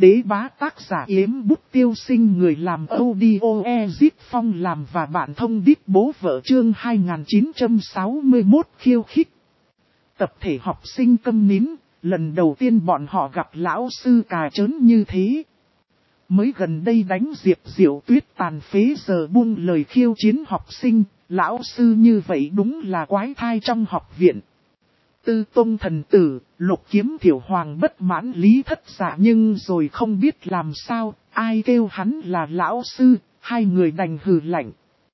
Đế bá tác giả Yếm Bút Tiêu Sinh, người làm audio Ezit Phong làm và bạn thông đít bố vợ, chương 2961 khiêu khích. Tập thể học sinh câm nín, lần đầu tiên bọn họ gặp lão sư cà trớn như thế. Mới gần đây đánh Diệp Diệu Tuyết tàn phế giờ buông lời khiêu chiến học sinh, lão sư như vậy đúng là quái thai trong học viện. Tư Tông thần tử, Lục Kiếm Thiểu Hoàng bất mãn Lý Thất Dạ, nhưng rồi không biết làm sao, ai kêu hắn là lão sư, hai người đành hừ lạnh.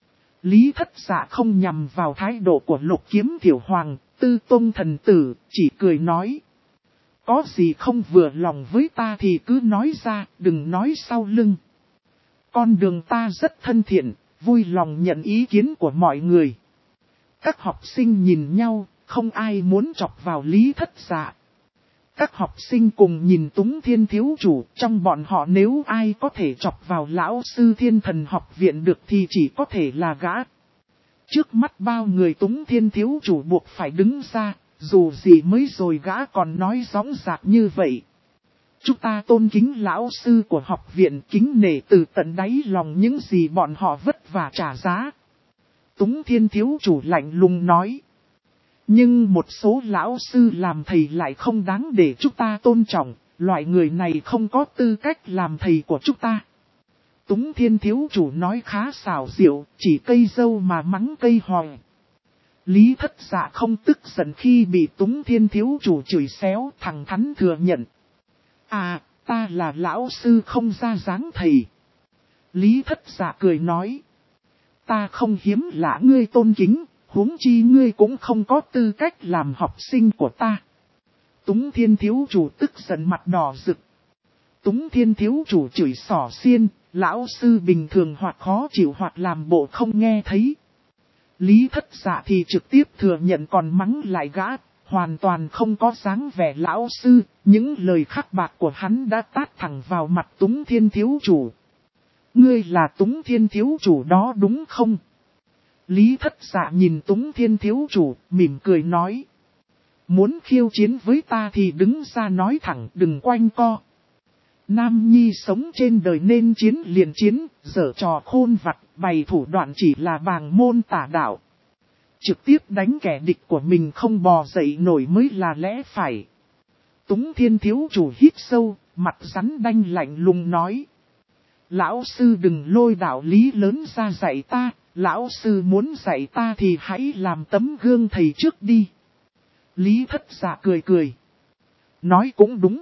Lý Thất Dạ không nhằm vào thái độ của Lục Kiếm Thiểu Hoàng, Tư Tông thần tử, chỉ cười nói. Có gì không vừa lòng với ta thì cứ nói ra, đừng nói sau lưng. Con đường ta rất thân thiện, vui lòng nhận ý kiến của mọi người. Các học sinh nhìn nhau, không ai muốn chọc vào Lý Thất Dạ. Các học sinh cùng nhìn Túng Thiên thiếu chủ, trong bọn họ nếu ai có thể chọc vào lão sư Thiên Thần học viện được thì chỉ có thể là gã. Trước mắt bao người Túng Thiên thiếu chủ buộc phải đứng ra, dù gì mới rồi gã còn nói rõ ràng như vậy. Chúng ta tôn kính lão sư của học viện, kính nể từ tận đáy lòng những gì bọn họ vất vả trả giá. Túng Thiên thiếu chủ lạnh lùng nói. Nhưng một số lão sư làm thầy lại không đáng để chúng ta tôn trọng, loại người này không có tư cách làm thầy của chúng ta. Túng Thiên thiếu chủ nói khá xảo diệu, chỉ cây dâu mà mắng cây hòe. Lý Thất Dạ không tức giận khi bị Túng Thiên thiếu chủ chửi xéo, thẳng thắn thừa nhận. À, ta là lão sư không ra dáng thầy. Lý Thất Dạ cười nói. Ta không hiếm lạ ngươi tôn kính, huống chi ngươi cũng không có tư cách làm học sinh của ta. Túng Thiên thiếu chủ tức giận mặt đỏ rực. Túng Thiên thiếu chủ chửi xỏ xiên, lão sư bình thường hoặc khó chịu hoặc làm bộ không nghe thấy. Lý Thất Dạ thì trực tiếp thừa nhận còn mắng lại gã, hoàn toàn không có dáng vẻ lão sư, những lời khắc bạc của hắn đã tát thẳng vào mặt Túng Thiên thiếu chủ. Ngươi là Túng Thiên thiếu chủ đó đúng không? Lý Thất Dạ nhìn Túng Thiên thiếu chủ, mỉm cười nói. Muốn khiêu chiến với ta thì đứng ra nói thẳng, đừng quanh co. Nam nhi sống trên đời nên chiến liền chiến, giở trò khôn vặt, bày thủ đoạn chỉ là bàng môn tả đạo. Trực tiếp đánh kẻ địch của mình không bò dậy nổi mới là lẽ phải. Túng Thiên thiếu chủ hít sâu, mặt rắn đanh lạnh lùng nói. Lão sư đừng lôi đạo lý lớn ra dạy ta, lão sư muốn dạy ta thì hãy làm tấm gương thầy trước đi. Lý Thất Dạ cười cười. Nói cũng đúng.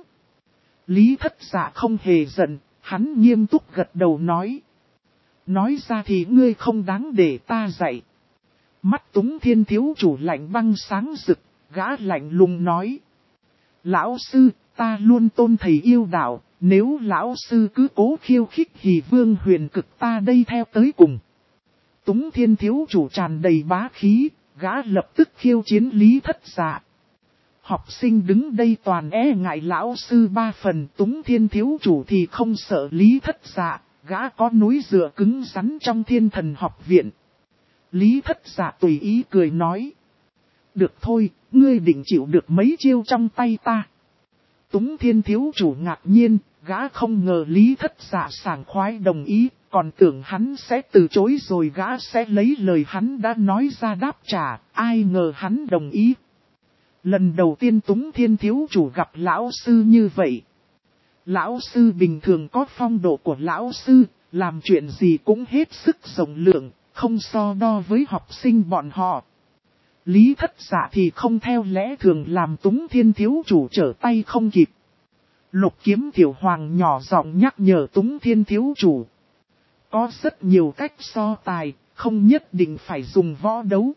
Lý Thất Dạ không hề giận, hắn nghiêm túc gật đầu nói. Nói ra thì ngươi không đáng để ta dạy. Mắt Túng Thiên thiếu chủ lạnh băng sáng rực, gã lạnh lùng nói. Lão sư, ta luôn tôn thầy yêu đạo, nếu lão sư cứ cố khiêu khích thì Vương Huyền Cực ta đây theo tới cùng. Túng Thiên thiếu chủ tràn đầy bá khí, gã lập tức khiêu chiến Lý Thất Dạ. Học sinh đứng đây toàn e ngại lão sư ba phần, Túng Thiên thiếu chủ thì không sợ Lý Thất Dạ, gã có núi dựa cứng rắn trong Thiên Thần học viện. Lý Thất Dạ tùy ý cười nói. Được thôi, ngươi định chịu được mấy chiêu trong tay ta. Túng Thiên thiếu chủ ngạc nhiên, gã không ngờ Lý Thất Dạ sảng khoái đồng ý, còn tưởng hắn sẽ từ chối rồi gã sẽ lấy lời hắn đã nói ra đáp trả, ai ngờ hắn đồng ý. Lần đầu tiên Túng Thiên thiếu chủ gặp lão sư như vậy. Lão sư bình thường có phong độ của lão sư, làm chuyện gì cũng hết sức rộng lượng, không so đo với học sinh bọn họ. Lý Thất Dạ thì không theo lẽ thường làm Túng Thiên thiếu chủ trở tay không kịp. Lục Kiếm Thiểu Hoàng nhỏ giọng nhắc nhở Túng Thiên thiếu chủ. Có rất nhiều cách so tài, không nhất định phải dùng võ đấu.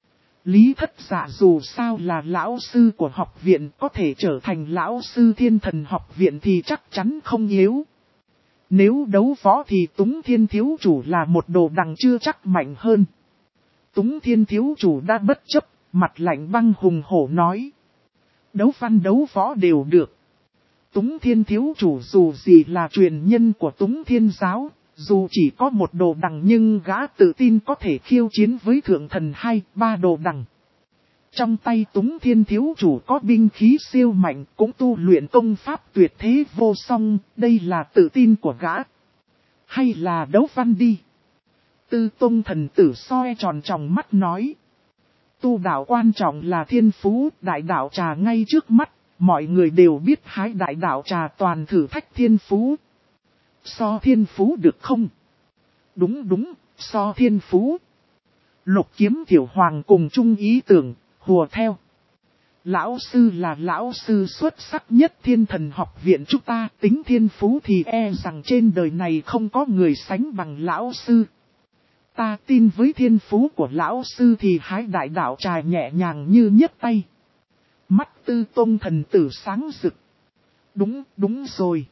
Lý Thất Dạ dù sao là lão sư của học viện, có thể trở thành lão sư Thiên Thần học viện thì chắc chắn không yếu. Nếu đấu võ thì Túng Thiên thiếu chủ là một đồ đằng chưa chắc mạnh hơn. Túng Thiên thiếu chủ đã bất chấp, mặt lạnh băng hùng hổ nói. Đấu văn đấu võ đều được. Túng Thiên thiếu chủ dù gì là truyền nhân của Túng Thiên giáo, dù chỉ có một đồ đằng nhưng gã tự tin có thể khiêu chiến với thượng thần 2-3 đồ đằng. Trong tay Túng Thiên thiếu chủ có binh khí siêu mạnh, cũng tu luyện công pháp tuyệt thế vô song, đây là tự tin của gã. Hay là đấu văn đi? Tư Tông thần tử soi tròn tròng mắt nói. Tu đạo quan trọng là thiên phú, đại đạo trà ngay trước mắt, mọi người đều biết hái đại đạo trà toàn thử thách thiên phú. So thiên phú được không? Đúng, so thiên phú. Lục Kiếm Tiểu Hoàng cùng chung ý tưởng, hùa theo. Lão sư là lão sư xuất sắc nhất Thiên Thần học viện chúng ta, tính thiên phú thì e rằng trên đời này không có người sánh bằng lão sư. Ta tin với thiên phú của lão sư thì hái đại đạo trà nhẹ nhàng như nhấc tay. Mắt Tư Tông thần tử sáng rực. Đúng rồi.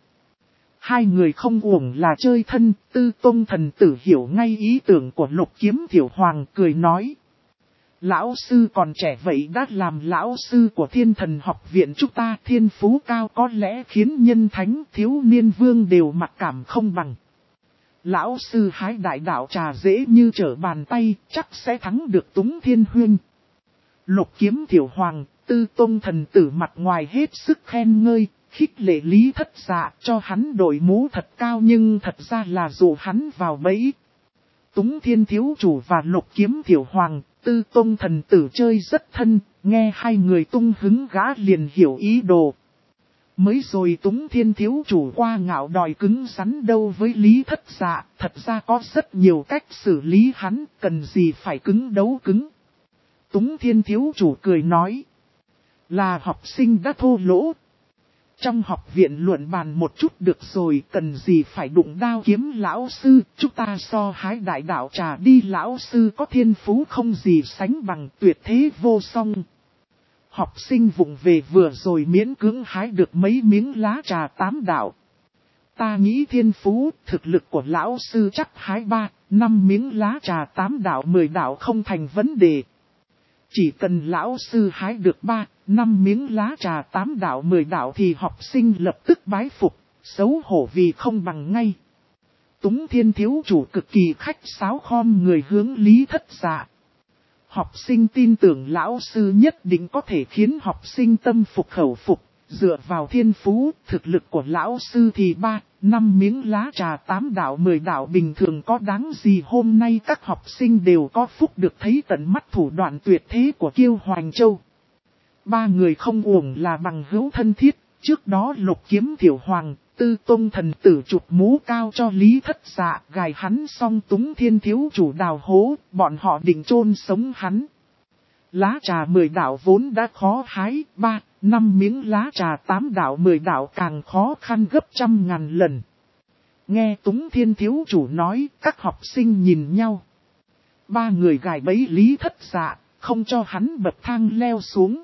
Hai người không uổng là chơi thân, Tư Tông thần tử hiểu ngay ý tưởng của Lục Kiếm Tiểu Hoàng, cười nói. Lão sư còn trẻ vậy đã làm lão sư của Thiên Thần học viện chúng ta, thiên phú cao có lẽ khiến nhân thánh thiếu niên vương đều mặc cảm không bằng. Lão sư hái đại đạo trà dễ như trở bàn tay, chắc sẽ thắng được Túng Thiên huynh. Lục Kiếm Tiểu Hoàng, Tư Tông thần tử mặt ngoài hết sức khen ngơi, khích lệ Lý Thất Dạ cho hắn đội mũ thật cao, nhưng thật ra là dụ hắn vào bẫy. Túng Thiên thiếu chủ và Lục Kiếm Tiểu Hoàng, Tư Tông thần tử chơi rất thân, nghe hai người tung hứng gã liền hiểu ý đồ. Mới rồi Túng Thiên thiếu chủ qua ngạo đòi cứng rắn đâu với Lý Thất Dạ, thật ra có rất nhiều cách xử lý hắn, cần gì phải cứng đấu cứng. Túng Thiên thiếu chủ cười nói, là học sinh đã thô lỗ. Trong học viện luận bàn một chút được rồi, cần gì phải đụng đao kiếm lão sư, chúng ta so hái đại đạo trà đi, lão sư có thiên phú không gì sánh bằng, tuyệt thế vô song. Học sinh vụng về vừa rồi miễn cưỡng hái được mấy miếng lá trà 8 đạo. Ta nghĩ thiên phú, thực lực của lão sư chắc hái 3-5 miếng lá trà 8 đạo 10 đạo không thành vấn đề. Chỉ cần lão sư hái được 3-5 miếng lá trà 8 đạo 10 đạo thì học sinh lập tức bái phục, xấu hổ vì không bằng ngay. Túng Thiên thiếu chủ cực kỳ khách sáo khom người hướng Lý Thất Dạ. Học sinh tin tưởng lão sư nhất định có thể khiến học sinh tâm phục khẩu phục, dựa vào thiên phú, thực lực của lão sư thì 3-5 miếng lá trà 8 đạo 10 đạo bình thường có đáng gì. Hôm nay các học sinh đều có phúc được thấy tận mắt thủ đoạn tuyệt thế của Kiêu Hoành Châu. Ba người không uổng là bằng hữu thân thiết, trước đó Lục Kiếm Tiểu Hoàng, Tư Tông thần tử chụp mũ cao cho Lý Thất Dạ, gài hắn xong Túng Thiên thiếu chủ đào hố, bọn họ định chôn sống hắn. Lá trà 10 đạo vốn đã khó hái, 3-5 miếng lá trà 8 đạo 10 đạo càng khó khăn gấp 100.000 lần. Nghe Túng Thiên thiếu chủ nói, các học sinh nhìn nhau. Ba người gài bẫy Lý Thất Dạ, không cho hắn bậc thang leo xuống.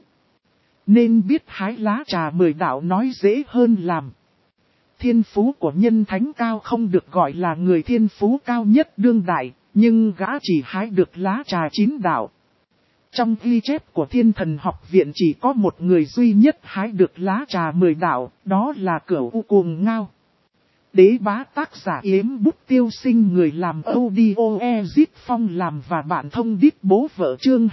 Nên biết hái lá trà 10 đạo nói dễ hơn làm. Thiên phú của nhân thánh cao không được gọi là người thiên phú cao nhất đương đại, nhưng gã chỉ hái được lá trà 9 đạo. Trong ghi chép của Thiên Thần học viện chỉ có một người duy nhất hái được lá trà 10 đạo, đó là Cửu U Cuồng Ngao. Đế bá tác giả Yếm Bút Tiêu Sinh, người làm audio Ezit Phong làm và bạn thông đít bố vợ chương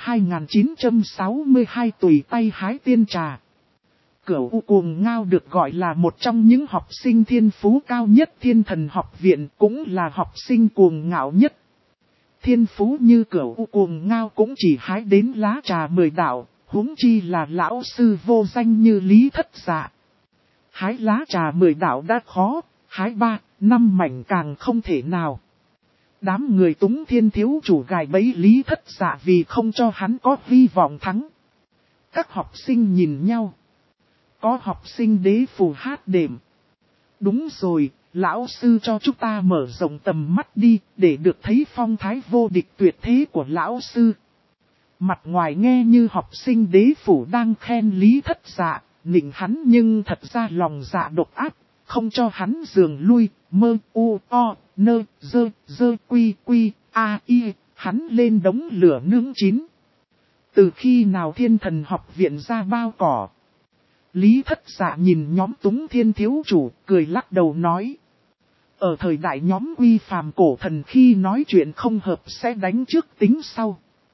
2962 tùy tay hái tiên trà. Cửu U Cuồng Ngao được gọi là một trong những học sinh thiên phú cao nhất Thiên Thần học viện, cũng là học sinh cuồng ngạo nhất. Thiên phú như Cửu U Cuồng Ngao cũng chỉ hái đến lá trà 10 đạo, huống chi là lão sư vô danh như Lý Thất Dạ. Hái lá trà 10 đạo đã khó, hái 3-5 mảnh càng không thể nào. Đám người Túng Thiên thiếu chủ gài bẫy Lý Thất Dạ vì không cho hắn có hy vọng thắng. Các học sinh nhìn nhau. Có học sinh đế phù hát đệm. Đúng rồi, lão sư cho chúng ta mở rộng tầm mắt đi, để được thấy phong thái vô địch tuyệt thế của lão sư. Mặt ngoài nghe như học sinh đế phủ đang khen Lý Thất Dạ, nịnh hắn, nhưng thật ra lòng dạ độc ác, không cho hắn giường lui, mơ u o nơ dơ quy quy a y, hắn lên đống lửa nướng chín. Từ khi nào Thiên Thần học viện ra bao cỏ? Lý Thất Dạ nhìn nhóm Túng Thiên thiếu chủ, cười lắc đầu nói. Ở thời đại nhóm Quy Phàm cổ thần khi nói chuyện không hợp sẽ đánh trước tính sau.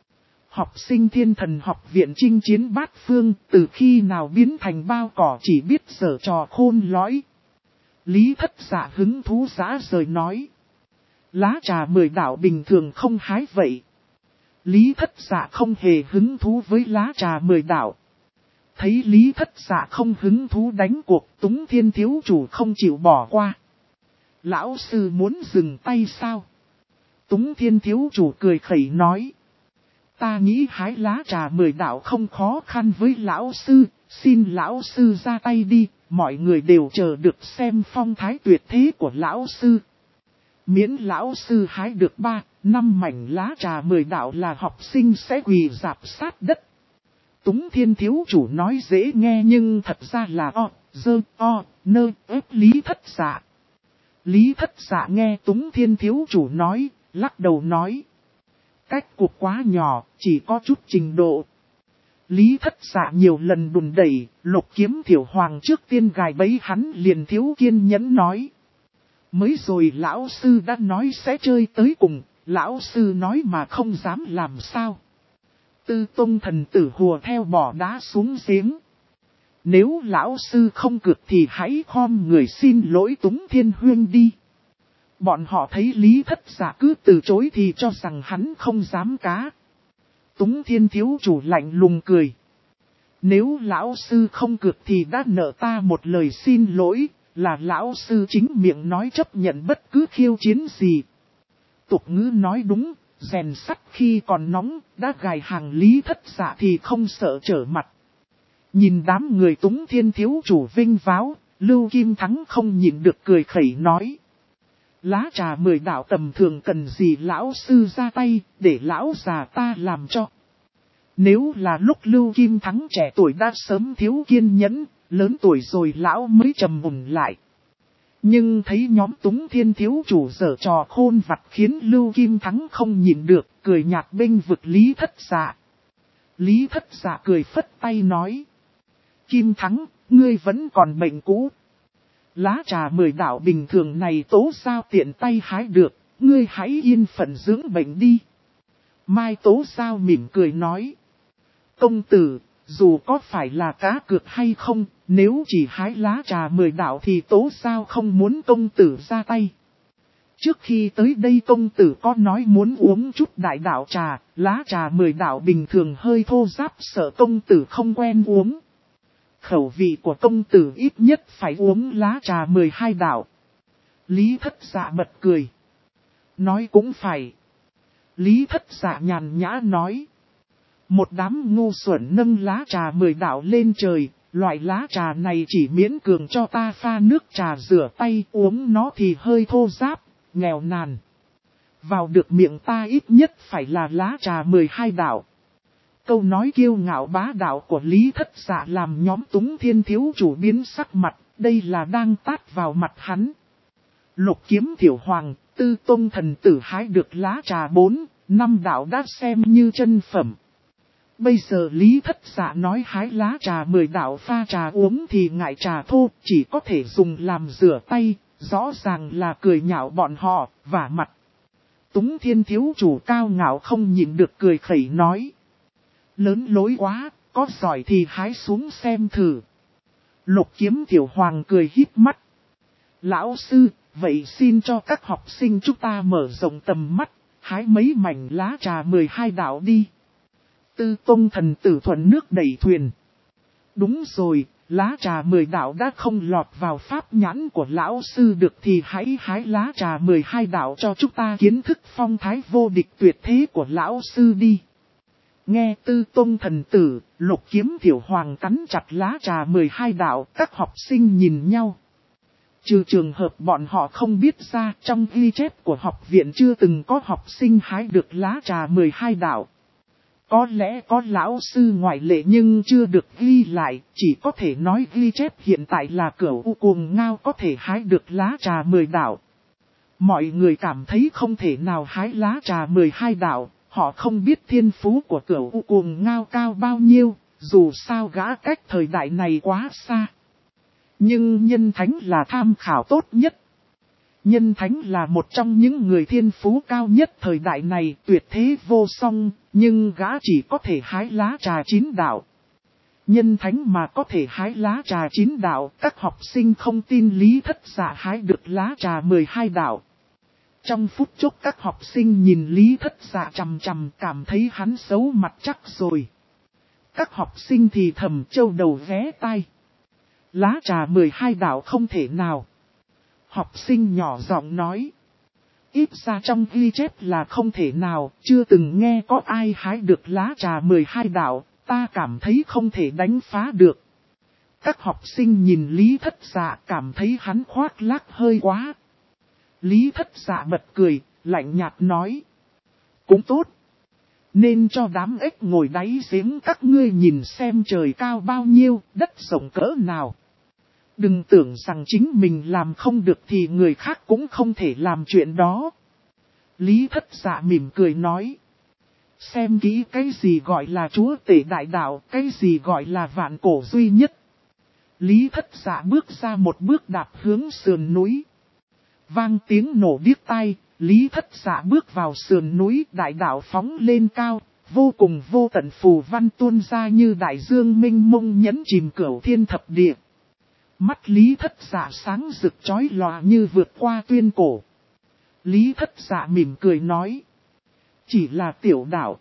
Học sinh Thiên Thần học viện chinh chiến bát phương, từ khi nào biến thành bao cỏ chỉ biết giở trò khôn lõi. Lý Thất Dạ hứng thú rã rời nói. Lá trà 10 đạo bình thường không hái vậy. Lý Thất Dạ không hề hứng thú với lá trà 10 đạo. Thấy Lý Thất Dạ không hứng thú đánh cuộc, Túng Thiên thiếu chủ không chịu bỏ qua. Lão sư muốn dừng tay sao? Túng Thiên thiếu chủ cười khẩy nói. Ta nghĩ hái lá trà 10 đạo không khó khăn với lão sư, xin lão sư ra tay đi, mọi người đều chờ được xem phong thái tuyệt thế của lão sư. Miễn lão sư hái được 3-5 mảnh lá trà 10 đạo là học sinh sẽ quỳ rạp sát đất. Túng Thiên thiếu chủ nói dễ nghe nhưng thật ra là ép Lý Thất Dạ. Lý Thất Dạ nghe Túng Thiên thiếu chủ nói, lắc đầu nói. Cách cuộc quá nhỏ, chỉ có chút trình độ. Lý Thất Dạ nhiều lần đùn đẩy, Lục Kiếm Thiểu Hoàng trước tiên gài bẫy hắn liền thiếu kiên nhẫn nói. Mới rồi lão sư đã nói sẽ chơi tới cùng, lão sư nói mà không dám làm sao. Tư Tông thần tử hùa theo bỏ đá xuống giếng. Nếu lão sư không cược thì hãy khom người xin lỗi Túng Thiên Huyên đi. Bọn họ thấy Lý Thất Dạ cứ từ chối thì cho rằng hắn không dám cá. Túng Thiên thiếu chủ lạnh lùng cười. Nếu lão sư không cược thì đã nợ ta một lời xin lỗi, là lão sư chính miệng nói chấp nhận bất cứ khiêu chiến gì. Tục ngữ nói đúng, rèn sắt khi còn nóng, đã gài hàng Lý Thất Dạ thì không sợ trở mặt. Nhìn đám người Túng Thiên thiếu chủ vinh váo, Lưu Kim Thắng không nhịn được cười khẩy nói. Lá trà 10 đạo tầm thường cần gì lão sư ra tay, để lão già ta làm cho. Nếu là lúc Lưu Kim Thắng trẻ tuổi đã sớm thiếu kiên nhẫn, lớn tuổi rồi lão mới trầm mùn lại. Nhưng thấy nhóm Túng Thiên thiếu chủ giở trò khôn vặt khiến Lưu Kim Thắng không nhịn được, cười nhạt bênh vực Lý Thất Dạ. Lý Thất Dạ cười phất tay nói. Kim Thắng, ngươi vẫn còn bệnh cũ. Lá trà 10 đạo bình thường này Tố Giao tiện tay hái được, ngươi hãy yên phận dưỡng bệnh đi. Mai Tố Giao mỉm cười nói. Công tử, dù có phải là cá cược hay không, nếu chỉ hái lá trà 10 đạo thì Tố Giao không muốn công tử ra tay. Trước khi tới đây công tử có nói muốn uống chút đại đạo trà, lá trà 10 đạo bình thường hơi thô ráp sợ công tử không quen uống. Khẩu vị của công tử ít nhất phải uống lá trà 12 đạo. Lý Thất Dạ bật cười. Nói cũng phải. Lý Thất Dạ nhàn nhã nói. Một đám ngu xuẩn nâng lá trà 10 đạo lên trời, loại lá trà này chỉ miễn cường cho ta pha nước trà rửa tay uống nó thì hơi thô ráp, nghèo nàn. Vào được miệng ta ít nhất phải là lá trà 12 đạo. Câu nói kiêu ngạo bá đạo của Lý Thất Dạ làm nhóm Túng Thiên thiếu chủ biến sắc mặt, đây là đang tát vào mặt hắn. Lục Kiếm Thiểu Hoàng, Tư Tông thần tử hái được lá trà 4-5 đạo đã xem như chân phẩm. Bây giờ Lý Thất Dạ nói hái lá trà 10 đạo pha trà uống thì ngại trà thô, chỉ có thể dùng làm rửa tay, rõ ràng là cười nhạo bọn họ, vả mặt. Túng Thiên thiếu chủ cao ngạo không nhịn được cười khẩy nói. Lớn lối quá, có giỏi thì hái xuống xem thử. Lục Kiếm Thiểu Hoàng cười híp mắt. Lão sư, vậy xin cho các học sinh chúng ta mở rộng tầm mắt, hái mấy mảnh lá trà 12 đạo đi. Tư Tông thần tử thuận nước đẩy thuyền. Đúng rồi, lá trà 10 đạo đã không lọt vào pháp nhãn của lão sư được thì hãy hái lá trà 12 đạo cho chúng ta kiến thức phong thái vô địch tuyệt thế của lão sư đi. Nghe Tư Tông thần tử, Lục Kiếm Thiểu Hoàng cắn chặt lá trà 12 đạo, các học sinh nhìn nhau. Trừ trường hợp bọn họ không biết ra, trong ghi chép của học viện chưa từng có học sinh hái được lá trà 12 đạo. Có lẽ có lão sư ngoại lệ nhưng chưa được ghi lại, chỉ có thể nói ghi chép hiện tại là Cửu U Cuồng Ngao có thể hái được lá trà 10 đạo. Mọi người cảm thấy không thể nào hái lá trà 12 đạo, họ không biết thiên phú của Cửu U Cuồng Ngao cao bao nhiêu, dù sao gã cách thời đại này quá xa. Nhưng nhân thánh là tham khảo tốt nhất. Nhân thánh là một trong những người thiên phú cao nhất thời đại này, tuyệt thế vô song, nhưng gã chỉ có thể hái lá trà chín đạo. Nhân thánh mà có thể hái lá trà chín đạo, các học sinh không tin Lý Thất Dạ hái được lá trà 12 đạo. Trong phút chốc các học sinh nhìn Lý Thất Dạ chằm chằm, cảm thấy hắn xấu mặt chắc rồi. Các học sinh thì thầm trâu đầu ghé tai. Lá trà 12 đạo không thể nào. Học sinh nhỏ giọng nói. Ít ra trong ghi chép là không thể nào, chưa từng nghe có ai hái được lá trà 12 đạo, ta cảm thấy không thể đánh phá được. Các học sinh nhìn Lý Thất Dạ cảm thấy hắn khoác lác hơi quá. Lý Thất Dạ bật cười, lạnh nhạt nói. Cũng tốt. Nên cho đám ếch ngồi đáy giếng các ngươi nhìn xem trời cao bao nhiêu, đất rộng cỡ nào. Đừng tưởng rằng chính mình làm không được thì người khác cũng không thể làm chuyện đó. Lý Thất Dạ mỉm cười nói. Xem kỹ cái gì gọi là chúa tể đại đạo, cái gì gọi là vạn cổ duy nhất. Lý Thất Dạ bước ra một bước đạp hướng sườn núi. Vang tiếng nổ điếc tai, Lý Thất Dạ bước vào sườn núi, đại đạo phóng lên cao, vô cùng vô tận phù văn tuôn ra như đại dương mênh mông nhấn chìm cửu thiên thập địa. Mắt Lý Thất Dạ sáng rực chói lòa như vượt qua tuyên cổ. Lý Thất Dạ mỉm cười nói. Chỉ là tiểu đạo.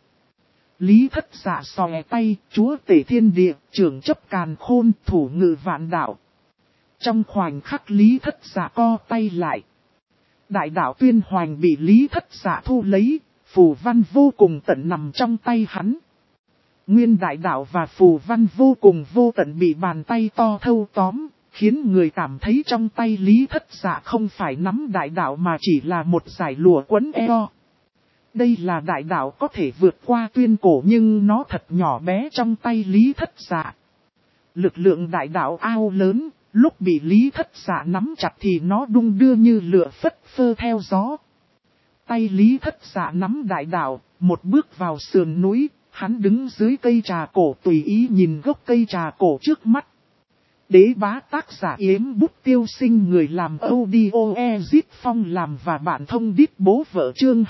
Lý Thất Dạ xòe tay, chúa tể thiên địa, trưởng chấp càn khôn, thủ ngự vạn đạo. Trong khoảnh khắc Lý Thất Dạ co tay lại. Đại đạo tuyên hoành bị Lý Thất Dạ thu lấy, phù văn vô cùng tận nằm trong tay hắn. Nguyên đại đạo và phù văn vô cùng vô tận bị bàn tay to thâu tóm, khiến người cảm thấy trong tay Lý Thất Dạ không phải nắm đại đạo mà chỉ là một dải lụa quấn eo. Đây là đại đạo có thể vượt qua tuyên cổ nhưng nó thật nhỏ bé trong tay Lý Thất Dạ. Lực lượng đại đạo ao lớn, lúc bị Lý Thất Dạ nắm chặt thì nó đung đưa như lửa phất phơ theo gió. Tay Lý Thất Dạ nắm đại đạo, một bước vào sườn núi, hắn đứng dưới cây trà cổ tùy ý nhìn gốc cây trà cổ trước mắt. Đế bá tác giả Yếm Bút Tiêu Sinh, người làm audio Ezit Phong làm và bạn thông đít bố vợ chương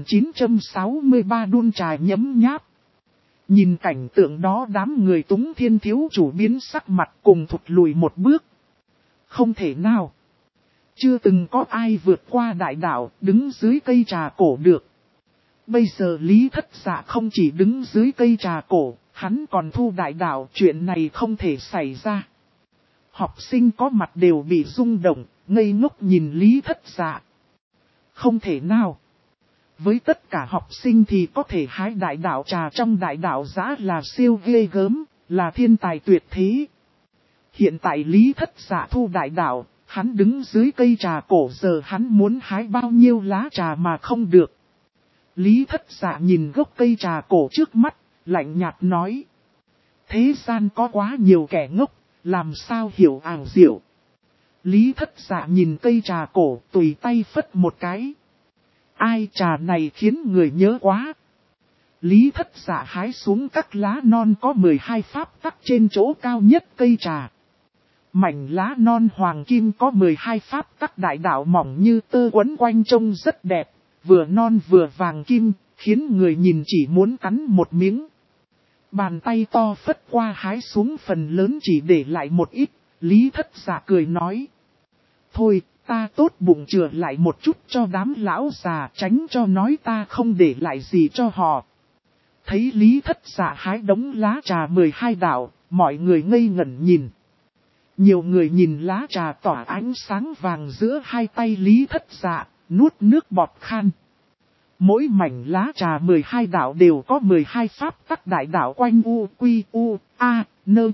2963 đun trà nhấm nháp. Nhìn cảnh tượng đó đám người Túng Thiên thiếu chủ biến sắc mặt cùng thụt lùi một bước. Không thể nào. Chưa từng có ai vượt qua đại đạo đứng dưới cây trà cổ được. Bây giờ Lý Thất Dạ không chỉ đứng dưới cây trà cổ, hắn còn thu đại đạo, chuyện này không thể xảy ra. Học sinh có mặt đều bị rung động, ngây ngốc nhìn Lý Thất Dạ. Không thể nào. Với tất cả học sinh thì có thể hái đại đạo trà trong đại đạo giã là siêu ghê gớm, là thiên tài tuyệt thế. Hiện tại Lý Thất Dạ thu đại đạo, hắn đứng dưới cây trà cổ giờ hắn muốn hái bao nhiêu lá trà mà không được. Lý Thất Dạ nhìn gốc cây trà cổ trước mắt, lạnh nhạt nói. Thế gian có quá nhiều kẻ ngốc, làm sao hiểu ảo diệu. Lý Thất Dạ nhìn cây trà cổ tùy tay phất một cái. Ai trà này khiến người nhớ quá. Lý Thất Dạ hái xuống các lá non có 12 pháp tắc trên chỗ cao nhất cây trà. Mảnh lá non hoàng kim có 12 pháp tắc đại đạo mỏng như tơ quấn quanh trông rất đẹp, vừa non vừa vàng kim, khiến người nhìn chỉ muốn cắn một miếng. Bàn tay to phất qua hái xuống phần lớn chỉ để lại một ít, Lý Thất Dạ cười nói. Thôi, ta tốt bụng chừa lại một chút cho đám lão già, tránh cho nói ta không để lại gì cho họ. Thấy Lý Thất Dạ hái đống lá trà 12 đạo, mọi người ngây ngẩn nhìn. Nhiều người nhìn lá trà tỏa ánh sáng vàng giữa hai tay Lý Thất Dạ, nuốt nước bọt khan. Mỗi mảnh lá trà 12 đạo đều có 12 pháp tắc đại đạo quanh u, quy, u, a, nơ.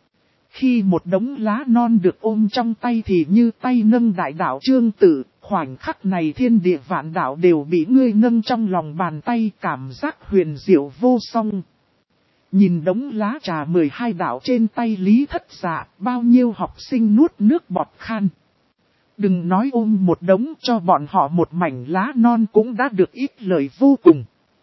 Khi một đống lá non được ôm trong tay thì như tay nâng đại đạo trương tử, khoảnh khắc này thiên địa vạn đạo đều bị ngươi nâng trong lòng bàn tay, cảm giác huyền diệu vô song. Nhìn đống lá trà 12 đạo trên tay Lý Thất Dạ, bao nhiêu học sinh nuốt nước bọt khan. Đừng nói ôm một đống, cho bọn họ một mảnh lá non cũng đã được ít lời vô cùng.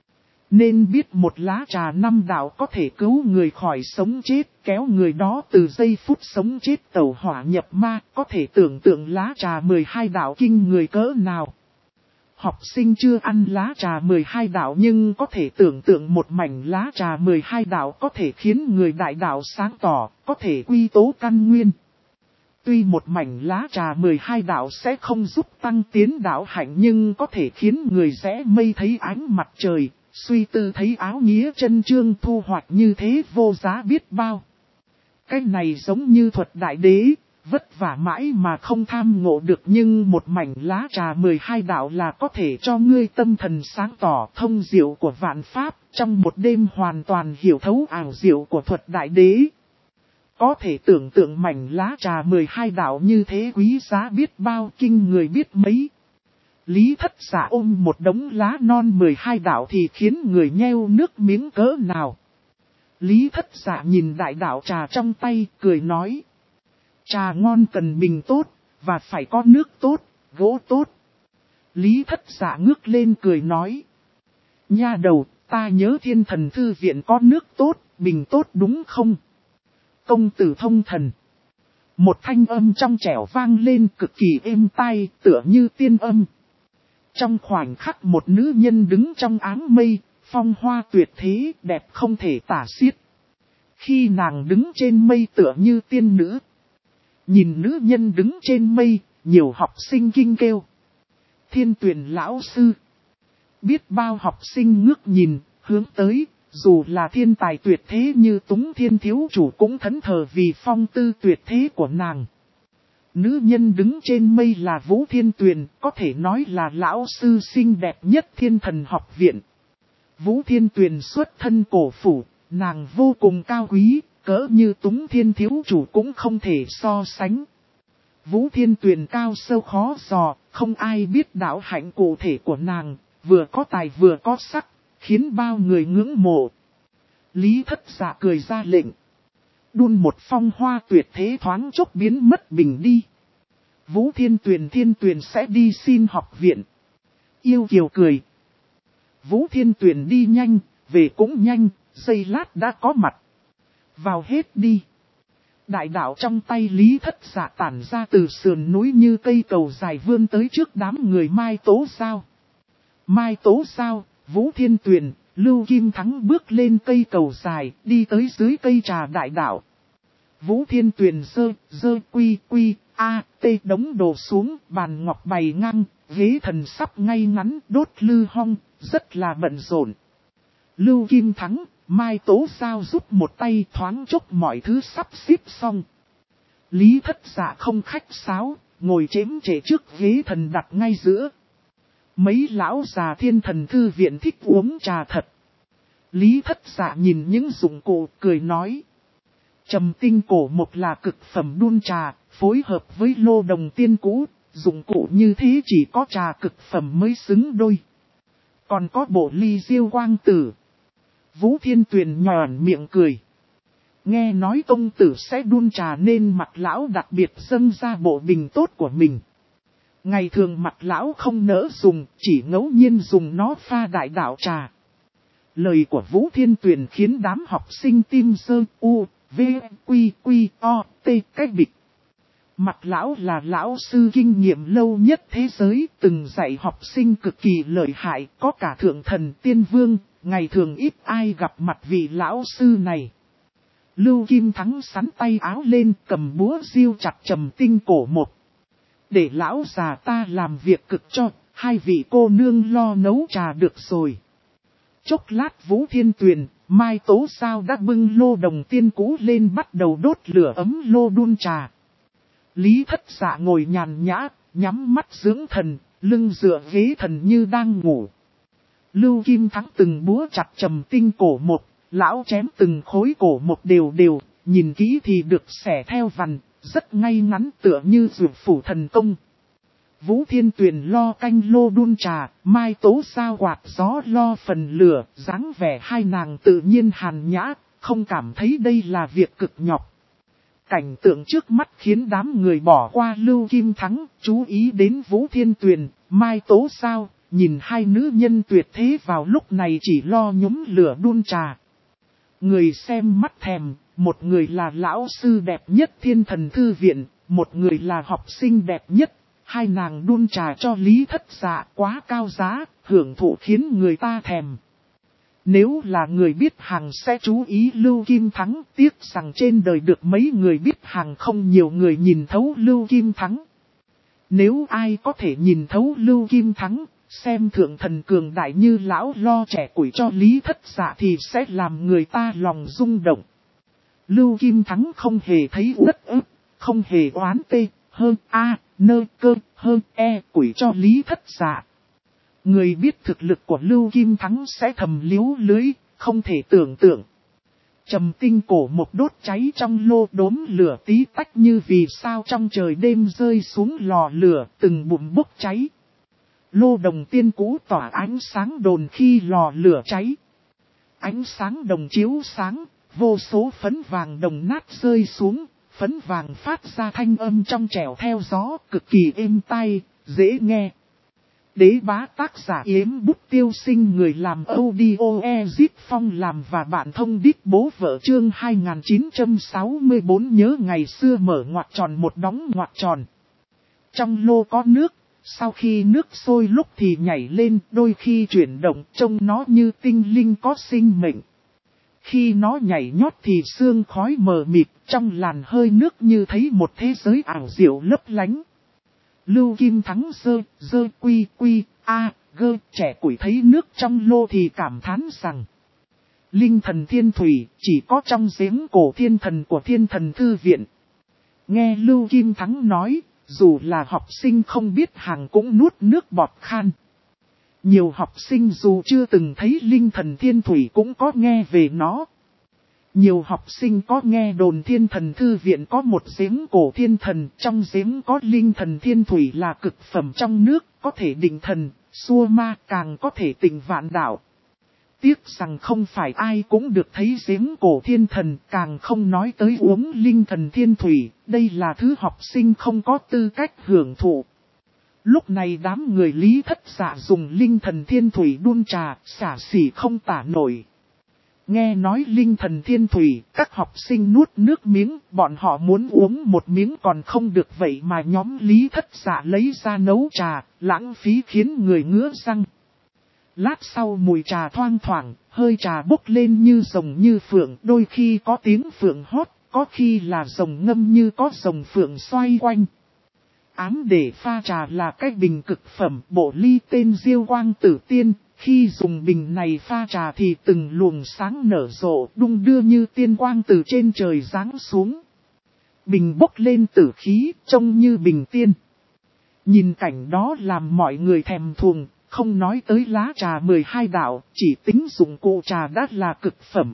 Nên biết một lá trà 5 đạo có thể cứu người khỏi sống chết, kéo người đó từ giây phút sống chết tẩu hỏa nhập ma, có thể tưởng tượng lá trà 12 đạo kinh người cỡ nào. Học sinh chưa ăn lá trà 12 đạo nhưng có thể tưởng tượng một mảnh lá trà 12 đạo có thể khiến người đại đạo sáng tỏ, có thể quy tố căn nguyên. Tuy một mảnh lá trà 12 đạo sẽ không giúp tăng tiến đạo hạnh nhưng có thể khiến người rẽ mây thấy ánh mặt trời, suy tư thấy áo nghĩa chân chương, thu hoạch như thế vô giá biết bao. Cái này giống như thuật đại đế, vất vả mãi mà không tham ngộ được, nhưng một mảnh lá trà 12 đạo là có thể cho ngươi tâm thần sáng tỏ, thông diệu của vạn pháp, trong một đêm hoàn toàn hiểu thấu ảo diệu của thuật đại đế. Có thể tưởng tượng mảnh lá trà 12 đạo như thế quý giá biết bao, kinh người biết mấy. Lý Thất Dạ ôm một đống lá non 12 đạo thì khiến người nheo nước miếng cỡ nào. Lý Thất Dạ nhìn đại đạo trà trong tay, cười nói. Trà ngon cần bình tốt, và phải có nước tốt, gỗ tốt. Lý Thất Dạ ngước lên cười nói. Nha đầu, ta nhớ Thiên Thần Thư Viện có nước tốt, bình tốt đúng không? Công tử thông thần. Một thanh âm trong trẻo vang lên cực kỳ êm tai, tựa như tiên âm. Trong khoảnh khắc một nữ nhân đứng trong áng mây, phong hoa tuyệt thế, đẹp không thể tả xiết. Khi nàng đứng trên mây tựa như tiên nữ. Nhìn nữ nhân đứng trên mây, nhiều học sinh kinh kêu. Thiên Tuyền lão sư. Biết bao học sinh ngước nhìn, hướng tới, dù là thiên tài tuyệt thế như Túng Thiên thiếu chủ cũng thẫn thờ vì phong tư tuyệt thế của nàng. Nữ nhân đứng trên mây là Vũ Thiên Tuyền, có thể nói là lão sư xinh đẹp nhất Thiên Thần học viện. Vũ Thiên Tuyền xuất thân cổ phủ, nàng vô cùng cao quý, cỡ như Túng Thiên thiếu chủ cũng không thể so sánh. Vũ Thiên Tuyền cao sâu khó dò, không ai biết đạo hạnh cụ thể của nàng, vừa có tài vừa có sắc, khiến bao người ngưỡng mộ. Lý Thất Dạ cười ra lệnh. Đun một phong hoa tuyệt thế thoáng chốc biến mất bình đi. Vũ Thiên Tuyền sẽ đi xin học viện. Yêu Kiều cười. Vũ Thiên Tuyền đi nhanh, về cũng nhanh, giây lát đã có mặt. Vào hết đi. Đại đạo trong tay Lý Thất Dạ tản ra từ sườn núi như cây cầu dài vươn tới trước đám người Mai Tố Sao. Mai Tố Sao, Vũ Thiên Tuyền, Lưu Kim Thắng bước lên cây cầu dài, đi tới dưới cây trà đại đạo. Vũ Thiên Tuyền dơ quy, tê đống đồ xuống, bàn ngọc bày ngang, ghế thần sắp ngay ngắn, đốt lư hong, rất là bận rộn. Lưu Kim Thắng, Mai Tố Sao giúp một tay, thoáng chốc mọi thứ sắp xếp xong. Lý Thất Dạ không khách sáo, ngồi chếm trễ trước ghế thần đặt ngay giữa. Mấy lão già Thiên Thần Thư Viện thích uống trà thật. Lý Thất Dạ nhìn những dụng cụ cười nói. Trầm tinh cổ mộc là cực phẩm đun trà, phối hợp với lô đồng tiên cũ, dụng cụ như thế chỉ có trà cực phẩm mới xứng đôi. Còn có bộ ly diêu quang tử. Vũ Thiên Tuyền nhòn miệng cười. Nghe nói công tử sẽ đun trà nên mặt lão đặc biệt dâng ra bộ bình tốt của mình. Ngày thường mặt lão không nỡ dùng, chỉ ngẫu nhiên dùng nó pha đại đạo trà. Lời của Vũ Thiên Tuyền khiến đám học sinh tim sơ v quy o t cách bịch. Mặt lão là lão sư kinh nghiệm lâu nhất thế giới, từng dạy học sinh cực kỳ lợi hại, có cả thượng thần tiên vương, ngày thường ít ai gặp mặt vị lão sư này. Lưu Kim Thắng sắn tay áo lên, cầm búa diêu chặt trầm tinh cổ một. Để lão già ta làm việc cực cho, hai vị cô nương lo nấu trà được rồi. Chốc lát Vũ Thiên Tuyền, Mai Tố Sao đã bưng lô đồng tiên cũ lên bắt đầu đốt lửa ấm lô đun trà. Lý Thất Dạ ngồi nhàn nhã, nhắm mắt dưỡng thần, lưng dựa ghế thần như đang ngủ. Lưu Kim Thắng từng búa chặt trầm tinh cổ một, lão chém từng khối cổ một đều, nhìn kỹ thì được xẻ theo vằn, rất ngay ngắn tựa như dược phủ thần công. Vũ Thiên Tuyền lo canh lô đun trà, Mai Tố Sao quạt gió lo phần lửa, dáng vẻ hai nàng tự nhiên hàn nhã, không cảm thấy đây là việc cực nhọc. Cảnh tượng trước mắt khiến đám người bỏ qua Lưu Kim Thắng, chú ý đến Vũ Thiên Tuyền, Mai Tố Sao, nhìn hai nữ nhân tuyệt thế vào lúc này chỉ lo nhúm lửa đun trà. Người xem mắt thèm, một người là lão sư đẹp nhất Thiên Thần Thư Viện, một người là học sinh đẹp nhất. Hai nàng đun trà cho Lý Thất Dạ quá cao giá, hưởng thụ khiến người ta thèm. Nếu là người biết hàng sẽ chú ý Lưu Kim Thắng, tiếc rằng trên đời được mấy người biết hàng không nhiều người nhìn thấu Lưu Kim Thắng. Nếu ai có thể nhìn thấu Lưu Kim Thắng, xem thượng thần cường đại như lão lo trẻ củi cho Lý Thất Dạ thì sẽ làm người ta lòng rung động. Lưu Kim Thắng không hề thấy uất ức, không hề oán tê, hơn a, nơ cơ, hơn e củi cho Lý Thất Dạ. Người biết thực lực của Lưu Kim Thắng sẽ thầm liếu lưới, không thể tưởng tượng. Trầm tinh cổ một đốt cháy trong lô đốm lửa tí tách như vì sao trong trời đêm rơi xuống lò lửa từng bụng bốc cháy. Lô đồng tiên cũ tỏa ánh sáng đồn khi lò lửa cháy. Ánh sáng đồng chiếu sáng, vô số phấn vàng đồng nát rơi xuống, phấn vàng phát ra thanh âm trong trẻo theo gió cực kỳ êm tai, dễ nghe. Đế bá tác giả Yếm Bút Tiêu Sinh, người làm audio Ezip Phong làm và bạn thông đít bố vợ chương 2964 nhớ ngày xưa mở ngoặc tròn một đóng ngoặc tròn. Trong lô có nước, sau khi nước sôi lúc thì nhảy lên, đôi khi chuyển động trông nó như tinh linh có sinh mệnh. Khi nó nhảy nhót thì sương khói mờ mịt, trong làn hơi nước như thấy một thế giới ảo diệu lấp lánh. Lưu Kim Thắng dơ quy gơ trẻ củi thấy nước trong lô thì cảm thán rằng linh thần thiên thủy chỉ có trong giếng cổ thiên thần của Thiên Thần Thư Viện. Nghe Lưu Kim Thắng nói, dù là học sinh không biết hàng cũng nuốt nước bọt khan. Nhiều học sinh dù chưa từng thấy linh thần thiên thủy cũng có nghe về nó. Nhiều học sinh có nghe đồn Thiên Thần Thư Viện có một giếng cổ thiên thần, trong giếng có linh thần thiên thủy là cực phẩm trong nước, có thể định thần, xua ma, càng có thể tịnh vạn đạo. Tiếc rằng không phải ai cũng được thấy giếng cổ thiên thần, càng không nói tới uống linh thần thiên thủy, đây là thứ học sinh không có tư cách hưởng thụ. Lúc này đám người Lý Thất Dạ dùng linh thần thiên thủy đun trà, xả xỉ không tả nổi. Nghe nói linh thần thiên thủy, các học sinh nuốt nước miếng, bọn họ muốn uống một miếng còn không được vậy mà nhóm Lý Thất Dạ lấy ra nấu trà, lãng phí khiến người ngứa răng. Lát sau mùi trà thoang thoảng, hơi trà bốc lên như rồng như phượng, đôi khi có tiếng phượng hót, có khi là rồng ngâm như có rồng phượng xoay quanh. Ám để pha trà là cái bình cực phẩm, bộ ly tên Diêu Quang Tử Tiên. Khi dùng bình này pha trà thì từng luồng sáng nở rộ, đung đưa như tiên quang từ trên trời giáng xuống. Bình bốc lên tử khí, trông như bình tiên. Nhìn cảnh đó làm mọi người thèm thuồng, không nói tới lá trà 12 đạo, chỉ tính dụng cụ trà đã là cực phẩm.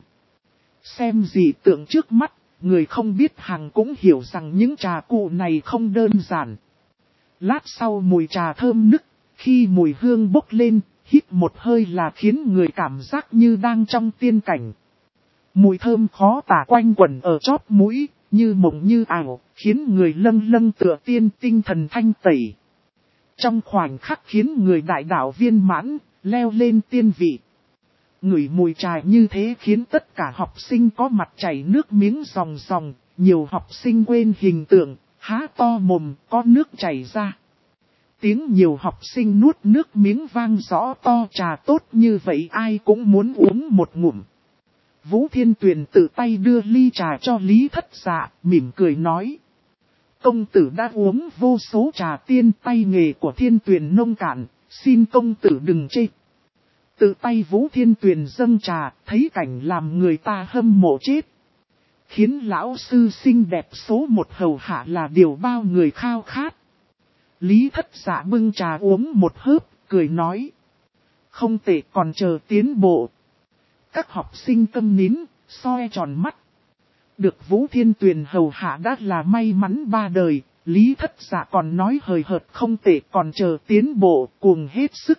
Xem gì tượng trước mắt, người không biết hàng cũng hiểu rằng những trà cụ này không đơn giản. Lát sau mùi trà thơm nức, khi mùi hương bốc lên, hít một hơi là khiến người cảm giác như đang trong tiên cảnh. Mùi thơm khó tả quanh quẩn ở chóp mũi, như mộng như ảo, khiến người lâng lâng tựa tiên, tinh thần thanh tẩy. Trong khoảnh khắc khiến người đại đạo viên mãn, leo lên tiên vị. Ngửi mùi trà như thế khiến tất cả học sinh có mặt chảy nước miếng ròng ròng, nhiều học sinh quên hình tượng, há to mồm, có nước chảy ra. Tiếng nhiều học sinh nuốt nước miếng vang rõ to, trà tốt như vậy ai cũng muốn uống một ngụm. Vũ Thiên Tuyền tự tay đưa ly trà cho Lý Thất Dạ, mỉm cười nói. Công tử đã uống vô số trà tiên, tay nghề của Thiên Tuyền nông cạn, xin công tử đừng chê. Tự tay Vũ Thiên Tuyền dâng trà, thấy cảnh làm người ta hâm mộ chết. Khiến lão sư xinh đẹp số một hầu hạ là điều bao người khao khát. Lý Thất Dạ bưng trà uống một hớp, cười nói. Không tệ, còn chờ tiến bộ. Các học sinh câm nín, soi tròn mắt. Được Vũ Thiên Tuyền hầu hạ đã là may mắn ba đời, Lý Thất Dạ còn nói hời hợt không tệ, còn chờ tiến bộ, cuồng hết sức.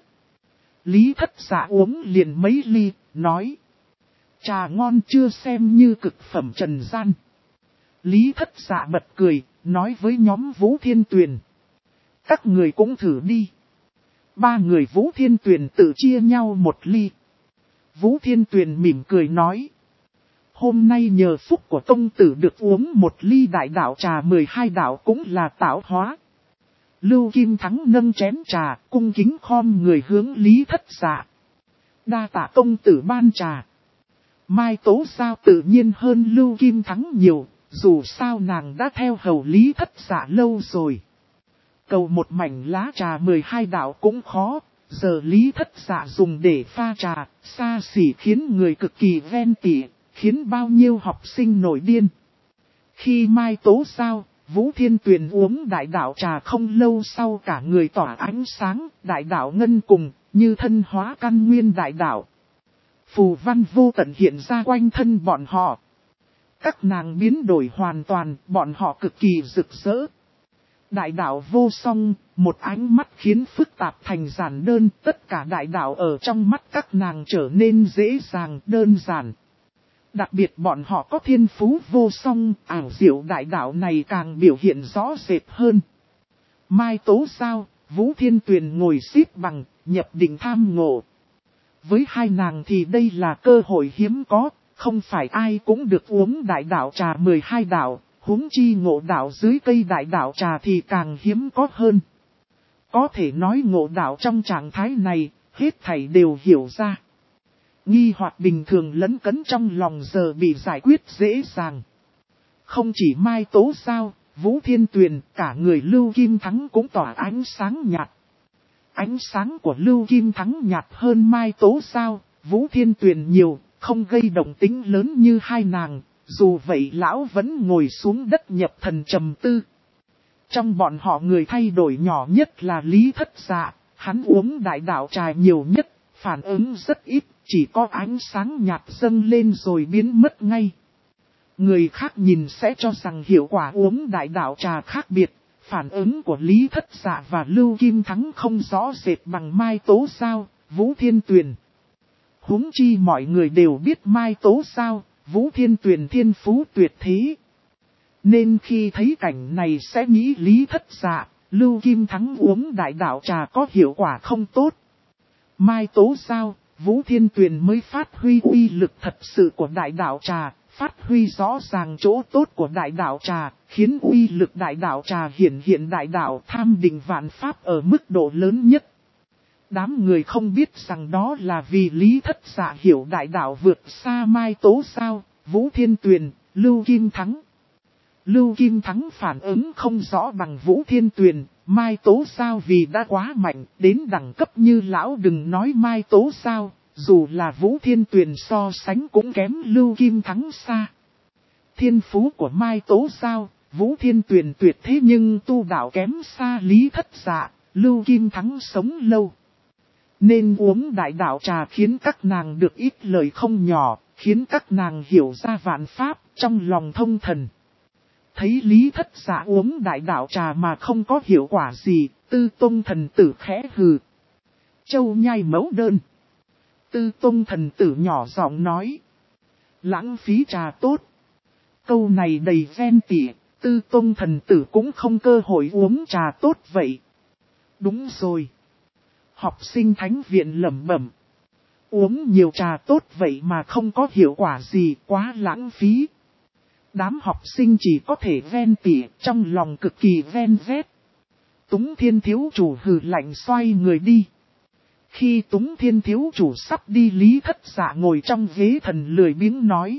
Lý Thất Dạ uống liền mấy ly, nói. Trà ngon chưa xem như cực phẩm trần gian. Lý Thất Dạ bật cười, nói với nhóm Vũ Thiên Tuyền. Các người cũng thử đi. Ba người Vũ Thiên Tuyền tự chia nhau một ly. Vũ Thiên Tuyền mỉm cười nói. Hôm nay nhờ phúc của công tử được uống một ly đại đạo trà 12 đạo cũng là tạo hóa. Lưu Kim Thắng nâng chén trà, cung kính khom người hướng Lý Thất Dạ. Đa tạ công tử ban trà. Mai Tố Giao tự nhiên hơn Lưu Kim Thắng nhiều, dù sao nàng đã theo hầu Lý Thất Dạ lâu rồi. Cầu một mảnh lá trà 12 đạo cũng khó, giờ Lý Thất Dạ dùng để pha trà, xa xỉ khiến người cực kỳ ghen tị, khiến bao nhiêu học sinh nổi điên. Khi Mai Tố Giao, Vũ Thiên Tuyền uống đại đạo trà không lâu sau cả người tỏa ánh sáng, đại đạo ngân cùng, như thân hóa căn nguyên đại đạo. Phù văn vô tận hiện ra quanh thân bọn họ. Các nàng biến đổi hoàn toàn, bọn họ cực kỳ rực rỡ. Đại đạo vô song, một ánh mắt khiến phức tạp thành giản đơn, tất cả đại đạo ở trong mắt các nàng trở nên dễ dàng, đơn giản. Đặc biệt bọn họ có thiên phú vô song, ảo diệu đại đạo này càng biểu hiện rõ rệt hơn. Mai Tố Giao, Vũ Thiên Tuyền ngồi xếp bằng, nhập định tham ngộ. Với hai nàng thì đây là cơ hội hiếm có, không phải ai cũng được uống đại đạo trà 12 đạo, huống chi ngộ đạo dưới cây đại đạo trà thì càng hiếm có hơn. Có thể nói ngộ đạo trong trạng thái này, hết thảy đều hiểu ra. Nghi hoặc bình thường lấn cấn trong lòng giờ bị giải quyết dễ dàng. Không chỉ Mai Tố Giao, Vũ Thiên Tuyền, cả người Lưu Kim Thắng cũng tỏa ánh sáng nhạt. Ánh sáng của Lưu Kim Thắng nhạt hơn Mai Tố Giao, Vũ Thiên Tuyền nhiều, không gây động tính lớn như hai nàng, dù vậy lão vẫn ngồi xuống đất nhập thần trầm tư. Trong bọn họ người thay đổi nhỏ nhất là Lý Thất Dạ, hắn uống đại đạo trà nhiều nhất, phản ứng rất ít, chỉ có ánh sáng nhạt dâng lên rồi biến mất ngay. Người khác nhìn sẽ cho rằng hiệu quả uống đại đạo trà khác biệt, phản ứng của Lý Thất Dạ và Lưu Kim Thắng không rõ rệt bằng Mai Tố Giao, Vũ Thiên Tuyền. Huống chi mọi người đều biết Mai Tố Giao, Vũ Thiên Tuyền thiên phú tuyệt thế. Nên khi thấy cảnh này sẽ nghĩ Lý Thất Dạ, Lưu Kim Thắng uống đại đạo trà có hiệu quả không tốt. Mai Tố Giao, Vũ Thiên Tuyền mới phát huy uy lực thật sự của đại đạo trà, phát huy rõ ràng chỗ tốt của đại đạo trà, khiến uy lực đại đạo trà hiện đại đạo tham định vạn pháp ở mức độ lớn nhất. Đám người không biết rằng đó là vì Lý Thất Dạ hiểu đại đạo vượt xa Mai Tố Giao, Vũ Thiên Tuyền, Lưu Kim Thắng. Lưu Kim Thắng phản ứng không rõ bằng Vũ Thiên Tuyền, Mai Tố Giao vì đã quá mạnh, đến đẳng cấp như lão đừng nói Mai Tố Giao, dù là Vũ Thiên Tuyền so sánh cũng kém Lưu Kim Thắng xa. Thiên phú của Mai Tố Giao, Vũ Thiên Tuyền tuyệt thế nhưng tu đạo kém xa Lý Thất Dạ, Lưu Kim Thắng sống lâu. Nên uống đại đạo trà khiến các nàng được ít lời không nhỏ, khiến các nàng hiểu ra vạn pháp trong lòng thông thần. Thấy Lý Thất Dạ uống đại đạo trà mà không có hiệu quả gì, Tư Tông thần tử khẽ hừ. Châu nhai mẫu đơn. Tư Tông thần tử nhỏ giọng nói. Lãng phí trà tốt. Câu này đầy ghen tị, Tư Tông thần tử cũng không cơ hội uống trà tốt vậy. Đúng rồi. Học sinh thánh viện lẩm bẩm. Uống nhiều trà tốt vậy mà không có hiệu quả gì, quá lãng phí. Đám học sinh chỉ có thể ghen tị, trong lòng cực kỳ ghen ghét. Túng Thiên thiếu chủ hừ lạnh xoay người đi. Khi Túng Thiên thiếu chủ sắp đi, Lý Thất Dạ ngồi trong ghế thần lười biếng nói.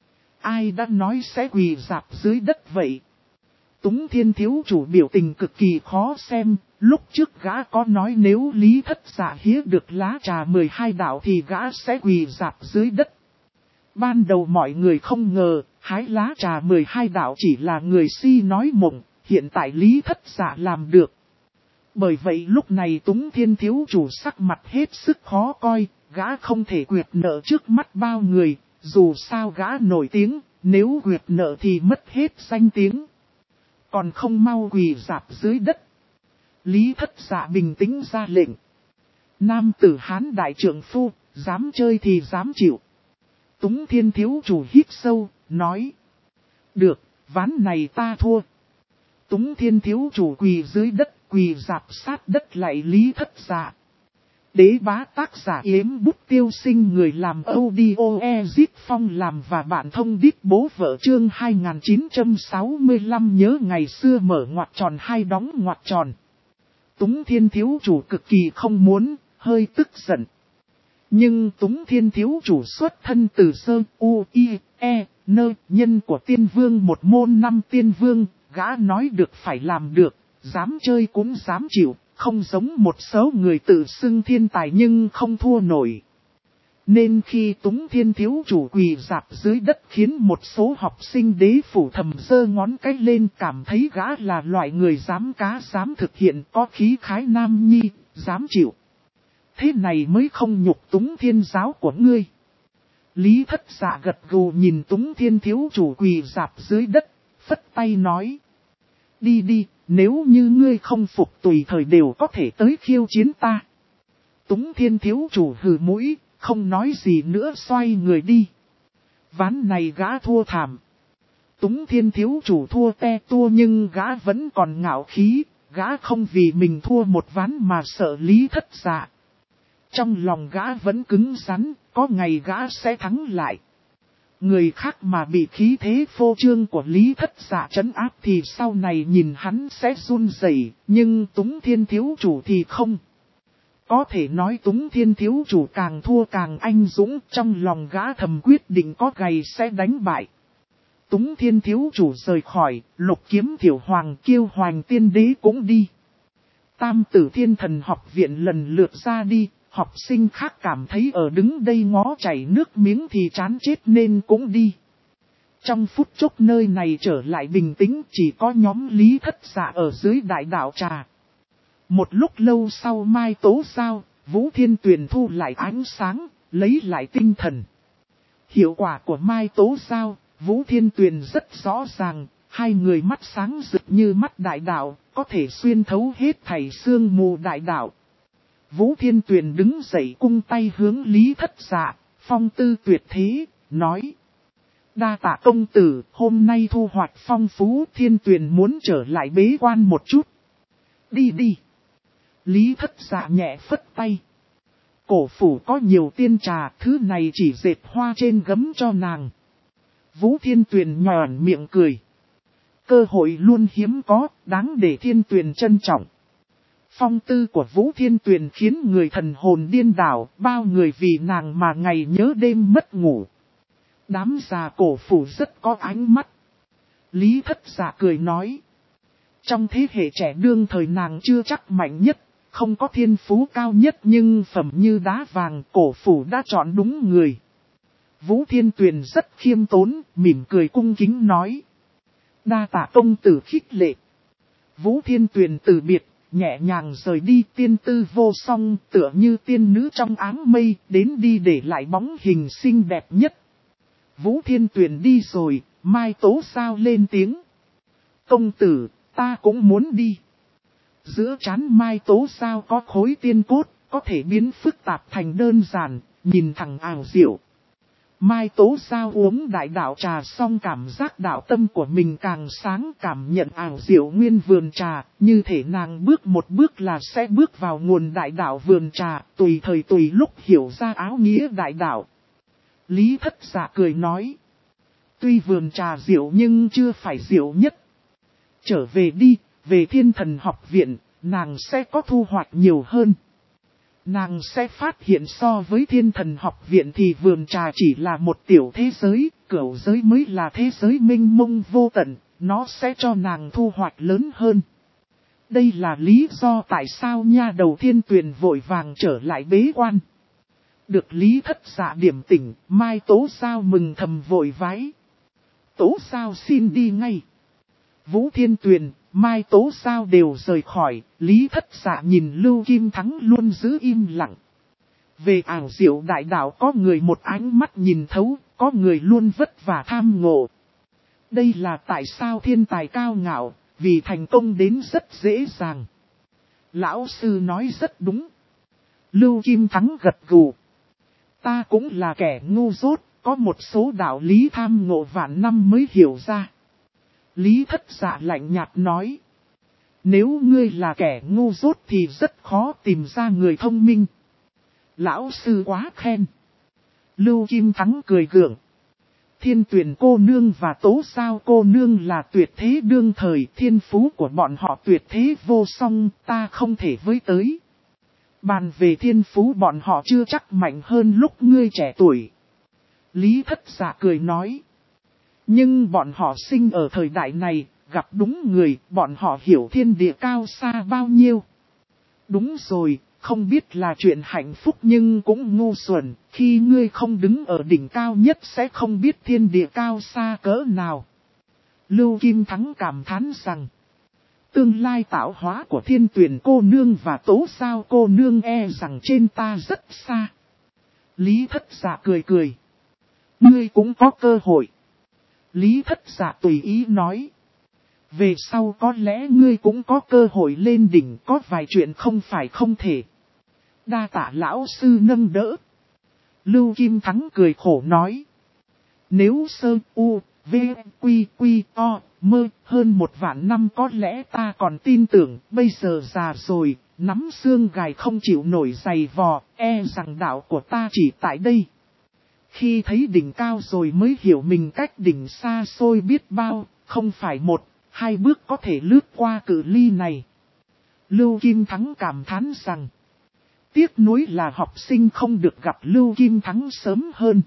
Ai đã nói sẽ quỳ rạp dưới đất vậy? Túng Thiên thiếu chủ biểu tình cực kỳ khó xem, lúc trước gã có nói nếu Lý Thất Dạ hía được lá trà 12 đạo thì gã sẽ quỳ rạp dưới đất. Ban đầu mọi người không ngờ, hái lá trà 12 đạo chỉ là người si nói mộng, hiện tại Lý Thất Dạ làm được. Bởi vậy lúc này Túng Thiên thiếu chủ sắc mặt hết sức khó coi, gã không thể quyệt nợ trước mắt bao người, dù sao gã nổi tiếng, nếu quyệt nợ thì mất hết danh tiếng. Còn không mau quỳ rạp dưới đất. Lý Thất Dạ bình tĩnh ra lệnh. Nam tử Hán đại trượng phu, dám chơi thì dám chịu. Túng Thiên thiếu chủ hít sâu, nói. Được, ván này ta thua. Túng Thiên thiếu chủ quỳ dưới đất, quỳ rạp sát đất lại Lý Thất Dạ. Đế bá tác giả Yếm Bút Tiêu Sinh, người làm audio Ezit Phong làm và bạn thông đít bố vợ. Chương 2965 nhớ ngày xưa mở ngoặc tròn hai đóng ngoặc tròn. Túng Thiên thiếu chủ cực kỳ không muốn, hơi tức giận. Nhưng Túng Thiên thiếu chủ xuất thân từ Sơ U I E Nơ, nhân của tiên vương một môn năm tiên vương, gã nói được phải làm được, dám chơi cũng dám chịu. Không giống một số người tự xưng thiên tài nhưng không thua nổi. Nên khi Túng Thiên thiếu chủ quỳ rạp dưới đất khiến một số học sinh đế phủ thầm giơ ngón cái lên, cảm thấy gã là loại người dám cá dám thực hiện, có khí khái nam nhi, dám chịu. Thế này mới không nhục Túng Thiên giáo của ngươi. Lý Thất Dạ gật gù nhìn Túng Thiên thiếu chủ quỳ rạp dưới đất, phất tay nói. Đi đi, nếu như ngươi không phục tùy thời đều có thể tới khiêu chiến ta. Túng Thiên thiếu chủ hừ mũi, không nói gì nữa xoay người đi. Ván này gã thua thảm. Túng Thiên thiếu chủ thua te tua nhưng gã vẫn còn ngạo khí, gã không vì mình thua một ván mà sợ Lý Thất Dạ. Trong lòng gã vẫn cứng rắn, có ngày gã sẽ thắng lại. Người khác mà bị khí thế phô trương của Lý Thất Dạ trấn áp thì sau này nhìn hắn sẽ run rẩy, nhưng Túng Thiên thiếu chủ thì không. Có thể nói Túng Thiên thiếu chủ càng thua càng anh dũng, trong lòng gã thầm quyết định có ngày sẽ đánh bại. Túng Thiên thiếu chủ rời khỏi, Lục Kiếm Thiểu Hoàng Kiêu Hoành Tiên Đế cũng đi. Tam Tử Thiên Thần học viện lần lượt ra đi. Học sinh khác cảm thấy ở đứng đây ngó chảy nước miếng thì chán chết nên cũng đi. Trong phút chốc nơi này trở lại bình tĩnh, chỉ có nhóm Lý Thất Dạ ở dưới đại đạo trà. Một lúc lâu sau Mai Tố Giao, Vũ Thiên Tuyền thu lại ánh sáng, lấy lại tinh thần. Hiệu quả của Mai Tố Giao, Vũ Thiên Tuyền rất rõ ràng, hai người mắt sáng rực như mắt đại đạo, có thể xuyên thấu hết thảy sương mù đại đạo. Vũ Thiên Tuyền đứng dậy cung tay hướng Lý Thất Dạ, phong tư tuyệt thế, nói. Đa tạ công tử, hôm nay thu hoạch phong phú, Thiên Tuyền muốn trở lại bế quan một chút. Đi đi. Lý Thất Dạ nhẹ phất tay. Cổ phủ có nhiều tiên trà, thứ này chỉ dệt hoa trên gấm cho nàng. Vũ Thiên Tuyền nhòn miệng cười. Cơ hội luôn hiếm có, đáng để Thiên Tuyền trân trọng. Phong tư của Vũ Thiên Tuyền khiến người thần hồn điên đảo, bao người vì nàng mà ngày nhớ đêm mất ngủ. Đám già cổ phủ rất có ánh mắt. Lý Thất Dạ cười nói. Trong thế hệ trẻ đương thời nàng chưa chắc mạnh nhất, không có thiên phú cao nhất nhưng phẩm như đá vàng, cổ phủ đã chọn đúng người. Vũ Thiên Tuyền rất khiêm tốn, mỉm cười cung kính nói. Đa tạ công tử khích lệ. Vũ Thiên Tuyền từ biệt. Nhẹ nhàng rời đi, tiên tư vô song, tựa như tiên nữ trong áng mây, đến đi để lại bóng hình xinh đẹp nhất. Vũ Thiên Tuyền đi rồi, Mai Tố Giao lên tiếng. Công tử, ta cũng muốn đi. Giữa trán Mai Tố Giao có khối tiên cốt, có thể biến phức tạp thành đơn giản, nhìn thẳng ảo diệu. Mai Tố Giao uống đại đạo trà xong cảm giác đạo tâm của mình càng sáng, cảm nhận ảo diệu nguyên vườn trà, như thể nàng bước một bước là sẽ bước vào nguồn đại đạo vườn trà, tùy thời tùy lúc hiểu ra áo nghĩa đại đạo. Lý Thất Dạ cười nói, tuy vườn trà diệu nhưng chưa phải diệu nhất. Trở về đi, về Thiên Thần học viện, nàng sẽ có thu hoạch nhiều hơn. Nàng sẽ phát hiện so với Thiên Thần học viện thì vườn trà chỉ là một tiểu thế giới, cửu giới mới là thế giới mênh mông vô tận, nó sẽ cho nàng thu hoạch lớn hơn. Đây là lý do tại sao nha đầu Thiên Tuyền vội vàng trở lại bế quan. Được Lý Thất Dạ điểm tỉnh, Mai Tố Giao mừng thầm vội vái. Tố Giao xin đi ngay. Vũ Thiên Tuyền, Mai Tố Giao đều rời khỏi, Lý Thất Dạ nhìn Lưu Kim Thắng luôn giữ im lặng. Về ảo diệu đại đạo có người một ánh mắt nhìn thấu, có người luôn vất vả tham ngộ. Đây là tại sao thiên tài cao ngạo, vì thành công đến rất dễ dàng. Lão sư nói rất đúng. Lưu Kim Thắng gật gù. Ta cũng là kẻ ngu dốt, có một số đạo lý tham ngộ vạn năm mới hiểu ra. Lý Thất Dạ lạnh nhạt nói. Nếu ngươi là kẻ ngu dốt thì rất khó tìm ra người thông minh. Lão sư quá khen. Lưu Kim Thắng cười gượng. Thiên Tuyển cô nương và Tố Sao cô nương là tuyệt thế đương thời, thiên phú của bọn họ tuyệt thế vô song, ta không thể với tới. Bàn về thiên phú bọn họ chưa chắc mạnh hơn lúc ngươi trẻ tuổi. Lý Thất Dạ cười nói. Nhưng bọn họ sinh ở thời đại này, gặp đúng người, bọn họ hiểu thiên địa cao xa bao nhiêu. Đúng rồi, không biết là chuyện hạnh phúc nhưng cũng ngu xuẩn, khi ngươi không đứng ở đỉnh cao nhất sẽ không biết thiên địa cao xa cỡ nào. Lưu Kim Thắng cảm thán rằng, tương lai tạo hóa của Thiên Tuyển cô nương và Tố Sao cô nương e rằng trên ta rất xa. Lý Thất Dạ cười cười. Ngươi cũng có cơ hội. Lý Thất Dạ tùy ý nói. Về sau có lẽ ngươi cũng có cơ hội lên đỉnh, có vài chuyện không phải không thể. Đa tạ lão sư nâng đỡ. Lưu Kim Thắng cười khổ nói. Nếu sơ u, v, quy, quy, o, mơ, hơn 1 vạn năm có lẽ ta còn tin tưởng, bây giờ già rồi, nắm xương gài không chịu nổi giày vò, e rằng đạo của ta chỉ tại đây. Khi thấy đỉnh cao rồi mới hiểu mình cách đỉnh xa xôi biết bao, không phải 1-2 bước có thể lướt qua cự ly này. Lưu Kim Thắng cảm thán rằng, tiếc nuối là học sinh không được gặp Lưu Kim Thắng sớm hơn.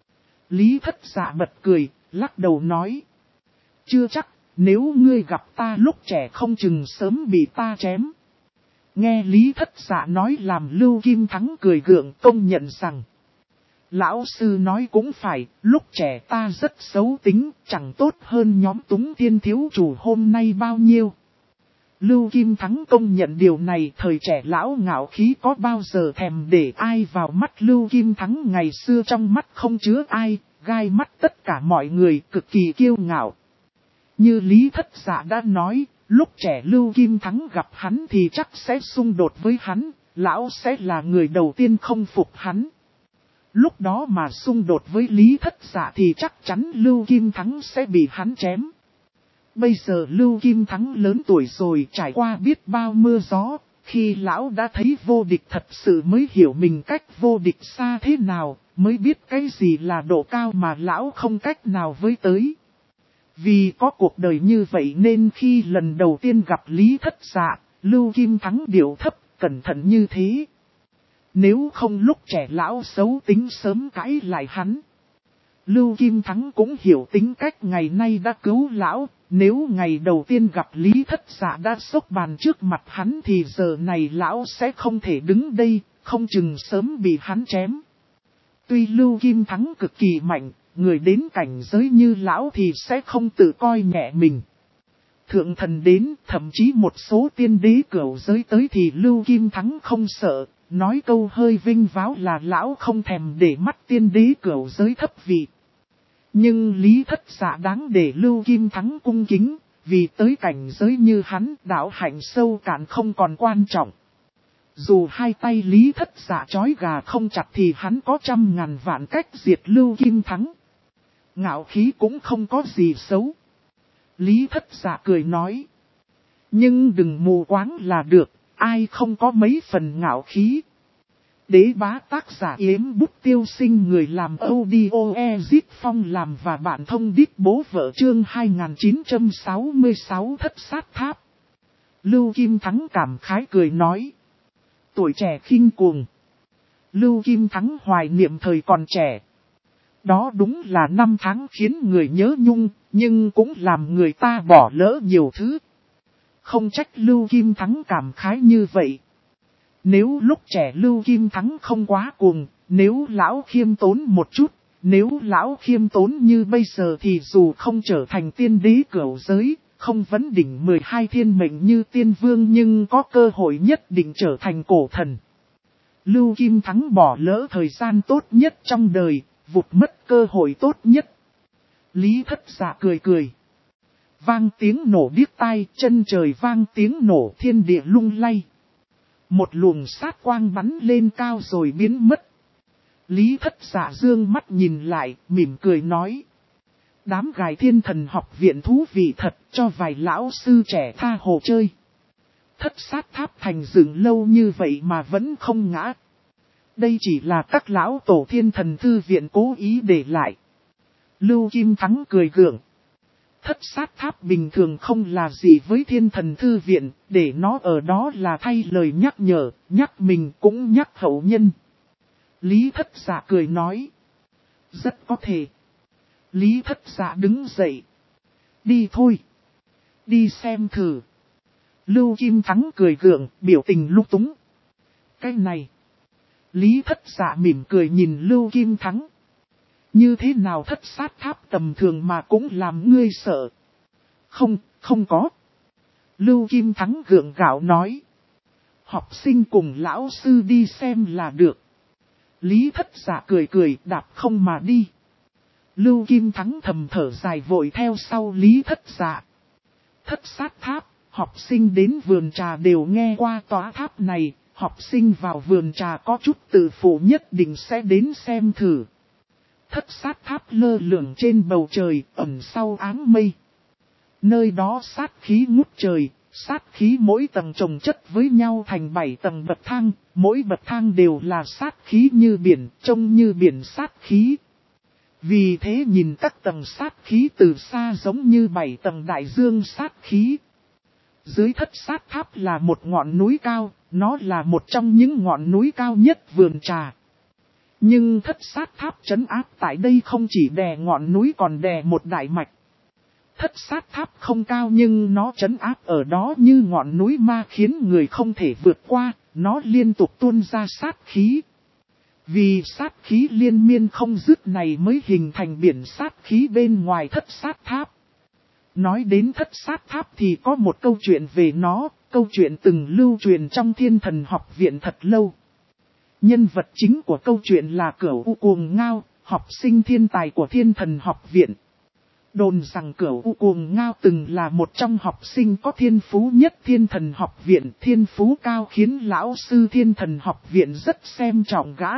Lý Thất Dạ bật cười, lắc đầu nói. Chưa chắc, nếu ngươi gặp ta lúc trẻ không chừng sớm bị ta chém. Nghe Lý Thất Dạ nói làm Lưu Kim Thắng cười gượng công nhận rằng. Lão sư nói cũng phải, lúc trẻ ta rất xấu tính, chẳng tốt hơn nhóm Túng Thiên thiếu chủ hôm nay bao nhiêu. Lưu Kim Thắng công nhận điều này, thời trẻ lão ngạo khí có bao giờ thèm để ai vào mắt. Lưu Kim Thắng ngày xưa trong mắt không chứa ai, gai mắt tất cả mọi người, cực kỳ kiêu ngạo. Như Lý Thất Dạ đã nói, lúc trẻ Lưu Kim Thắng gặp hắn thì chắc sẽ xung đột với hắn, lão sẽ là người đầu tiên không phục hắn. Lúc đó mà xung đột với Lý Thất Dạ thì chắc chắn Lưu Kim Thắng sẽ bị hắn chém. Bây giờ Lưu Kim Thắng lớn tuổi rồi, trải qua biết bao mưa gió, khi lão đã thấy vô địch thật sự mới hiểu mình cách vô địch xa thế nào, mới biết cái gì là độ cao mà lão không cách nào với tới. Vì có cuộc đời như vậy nên khi lần đầu tiên gặp Lý Thất Dạ, Lưu Kim Thắng điệu thấp, cẩn thận như thế. Nếu không lúc trẻ lão xấu tính sớm cãi lại hắn. Lưu Kim Thắng cũng hiểu tính cách ngày nay đã cứu lão, nếu ngày đầu tiên gặp Lý Thất Dạ đã xốc bàn trước mặt hắn thì giờ này lão sẽ không thể đứng đây, không chừng sớm bị hắn chém. Tuy Lưu Kim Thắng cực kỳ mạnh, người đến cảnh giới như lão thì sẽ không tự coi nhẹ mình. Thượng thần đến, thậm chí một số tiên đế cửu giới tới thì Lưu Kim Thắng không sợ, nói câu hơi vinh váo là lão không thèm để mắt tiên đế cửu giới thấp vị. Nhưng Lý Thất Dạ đáng để Lưu Kim Thắng cung kính, vì tới cảnh giới như hắn đạo hạnh sâu cạn không còn quan trọng. Dù hai tay Lý Thất Dạ chói gà không chặt thì hắn có 100.000 vạn cách diệt Lưu Kim Thắng. Ngạo khí cũng không có gì xấu. Lý Thất Dạ cười nói. Nhưng đừng mù quáng là được, ai không có mấy phần ngạo khí. Đế bá tác giả Yếm Bút Tiêu Sinh, người làm audio Ezit Phong làm và bạn thông điệp bố vợ chương 2966 Thất Sát Tháp. Lưu Kim Thắng cảm khái cười nói. Tuổi trẻ khinh cuồng. Lưu Kim Thắng hoài niệm thời còn trẻ. Đó đúng là năm tháng khiến người nhớ nhung, nhưng cũng làm người ta bỏ lỡ nhiều thứ. Không trách Lưu Kim Thắng cảm khái như vậy. Nếu lúc trẻ Lưu Kim Thắng không quá cuồng, nếu lão khiêm tốn một chút, nếu lão khiêm tốn như bây giờ thì dù không trở thành tiên đế cửu giới, không vấn đỉnh 12 thiên mệnh như tiên vương nhưng có cơ hội nhất định trở thành cổ thần. Lưu Kim Thắng bỏ lỡ thời gian tốt nhất trong đời, vụt mất cơ hội tốt nhất. Lý Thất Dạ cười cười. Vang tiếng nổ điếc tai, chân trời vang tiếng nổ, thiên địa lung lay. Một luồng sát quang bắn lên cao rồi biến mất. Lý Thất Dạ dương mắt nhìn lại, mỉm cười nói. Đám gài Thiên Thần học viện thú vị thật, cho vài lão sư trẻ tha hồ chơi. Thất Sát Tháp thành dựng lâu như vậy mà vẫn không ngã. Đây chỉ là các lão tổ thiên thần thư viện cố ý để lại. Lưu Kim Thắng cười gượng. Thất sát tháp bình thường không là gì với thiên thần thư viện, để nó ở đó là thay lời nhắc nhở, nhắc mình cũng nhắc hậu nhân. Lý Thất Dạ cười nói. Rất có thể. Lý Thất Dạ đứng dậy. Đi thôi. Đi xem thử. Lưu Kim Thắng cười gượng, biểu tình lúc túng. Cái này. Lý Thất Dạ mỉm cười nhìn Lưu Kim Thắng. Như thế nào thất sát tháp tầm thường mà cũng làm ngươi sợ? Không có. Lưu Kim Thắng gượng gạo nói. Học sinh cùng lão sư đi xem là được. Lý Thất Dạ cười đạp không mà đi. Lưu Kim Thắng thầm thở dài vội theo sau Lý Thất Dạ. Thất sát tháp, học sinh đến vườn trà đều nghe qua tòa tháp này. Học sinh vào vườn trà có chút tự phụ nhất định sẽ đến xem thử. Thất sát tháp lơ lửng trên bầu trời, ẩn sau áng mây. Nơi đó sát khí ngút trời, sát khí mỗi tầng chồng chất với nhau thành 7 tầng bậc thang, mỗi bậc thang đều là sát khí như biển, trông như biển sát khí. Vì thế nhìn các tầng sát khí từ xa giống như 7 tầng đại dương sát khí. Dưới thất sát tháp là một ngọn núi cao, nó là một trong những ngọn núi cao nhất vườn trà. Nhưng thất sát tháp trấn áp tại đây không chỉ đè ngọn núi còn đè một đại mạch. Thất sát tháp không cao nhưng nó trấn áp ở đó như ngọn núi ma khiến người không thể vượt qua, nó liên tục tuôn ra sát khí. Vì sát khí liên miên không dứt này mới hình thành biển sát khí bên ngoài thất sát tháp. Nói đến thất sát tháp thì có một câu chuyện về nó, câu chuyện từng lưu truyền trong Thiên Thần Học Viện thật lâu. Nhân vật chính của câu chuyện là Cửu U Cuồng Ngao, học sinh thiên tài của Thiên Thần Học Viện. Đồn rằng Cửu U Cuồng Ngao từng là một trong học sinh có thiên phú nhất Thiên Thần Học Viện, thiên phú cao khiến lão sư Thiên Thần Học Viện rất xem trọng gã.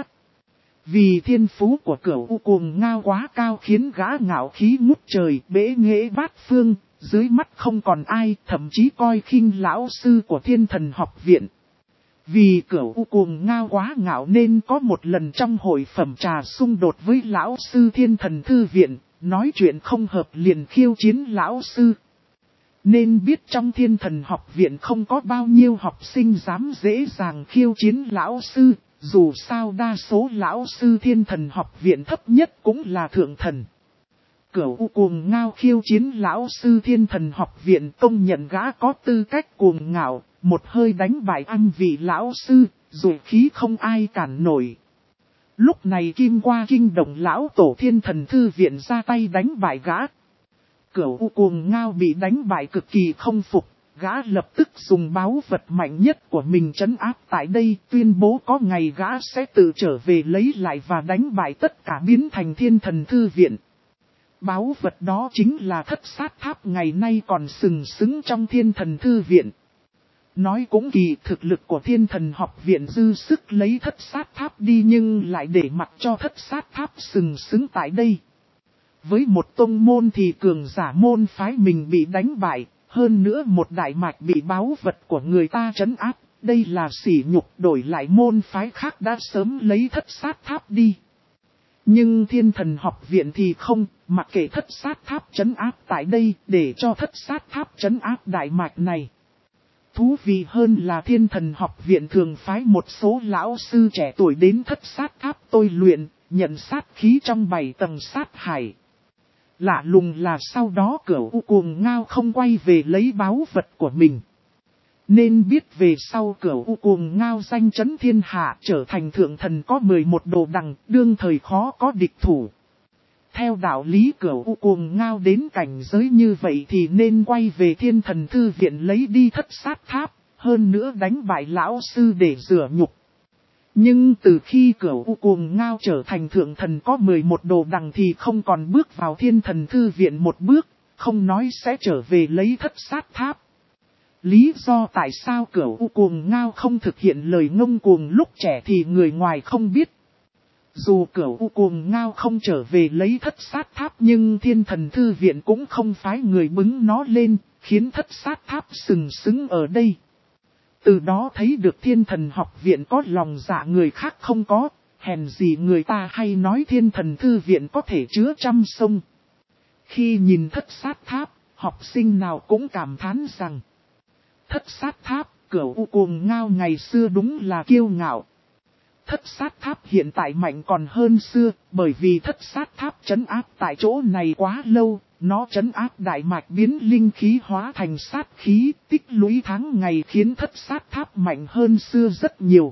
Vì thiên phú của Cửu U Cuồng Ngao quá cao khiến gã ngạo khí ngút trời, bế nghệ bát phương, dưới mắt không còn ai, thậm chí coi khinh lão sư của Thiên Thần Học Viện. Vì Cửu U Cuồng Ngao quá ngạo nên có một lần trong hội phẩm trà xung đột với lão sư Thiên Thần Thư Viện, nói chuyện không hợp liền khiêu chiến lão sư. Nên biết trong Thiên Thần Học Viện không có bao nhiêu học sinh dám dễ dàng khiêu chiến lão sư, dù sao đa số lão sư Thiên Thần Học Viện thấp nhất cũng là thượng thần. Cửu U Cuồng Ngao khiêu chiến lão sư Thiên Thần Học Viện công nhận gã có tư cách cuồng ngạo, một hơi đánh bại anh vị lão sư, dù khí không ai cản nổi. Lúc này Kim Qua kinh động lão tổ Thiên Thần Thư Viện ra tay đánh bại gã. Cửu U Cuồng Ngao bị đánh bại cực kỳ không phục, gã lập tức dùng báu vật mạnh nhất của mình trấn áp tại đây, tuyên bố có ngày gã sẽ tự trở về lấy lại và đánh bại tất cả biến thành Thiên Thần Thư Viện. Báu vật đó chính là thất sát tháp ngày nay còn sừng sững trong Thiên Thần Thư Viện. Nói cũng kỳ, thực lực của Thiên Thần Học Viện dư sức lấy thất sát tháp đi nhưng lại để mặc cho thất sát tháp sừng sững tại đây. Với một tông môn thì cường giả môn phái mình bị đánh bại, hơn nữa một đại mạch bị báu vật của người ta trấn áp, đây là sỉ nhục, đổi lại môn phái khác đã sớm lấy thất sát tháp đi. Nhưng Thiên Thần Học Viện thì không, mặc kệ thất sát tháp trấn áp tại đây để cho thất sát tháp trấn áp đại mạch này. Thú vị hơn là Thiên Thần Học Viện thường phái một số lão sư trẻ tuổi đến thất sát tháp tôi luyện, nhận sát khí trong 7 tầng sát hải. Lạ lùng là sau đó Cửu U Cuồng Ngao không quay về lấy báu vật của mình. Nên biết về sau Cửu U Cuồng Ngao danh chấn thiên hạ trở thành thượng thần có 11 đồ đằng, đương thời khó có địch thủ. Theo đạo lý Cửu U Cuồng Ngao đến cảnh giới như vậy thì nên quay về Thiên Thần Thư Viện lấy đi thất sát tháp, hơn nữa đánh bại lão sư để rửa nhục. Nhưng từ khi Cửu U Cuồng Ngao trở thành thượng thần có 11 đồ đằng thì không còn bước vào Thiên Thần Thư Viện một bước, không nói sẽ trở về lấy thất sát tháp. Lý do tại sao Cửu U Cuồng Ngao không thực hiện lời ngông cuồng lúc trẻ thì người ngoài không biết. Dù Cửu U Cuồng Ngao không trở về lấy thất sát tháp nhưng Thiên Thần Thư Viện cũng không phái người bứng nó lên, khiến thất sát tháp sừng sững ở đây. Từ đó thấy được Thiên Thần học viện có lòng dạ người khác không có, hèn gì người ta hay nói Thiên Thần thư viện có thể chứa trăm sông. Khi nhìn Thất Sát Tháp, học sinh nào cũng cảm thán rằng Thất Sát Tháp, Cửu U Cuồng Ngao ngày xưa đúng là kiêu ngạo. Thất Sát Tháp hiện tại mạnh còn hơn xưa, bởi vì Thất Sát Tháp trấn áp tại chỗ này quá lâu, nó trấn áp đại mạch biến linh khí hóa thành sát khí, tích lũy tháng ngày khiến Thất Sát Tháp mạnh hơn xưa rất nhiều.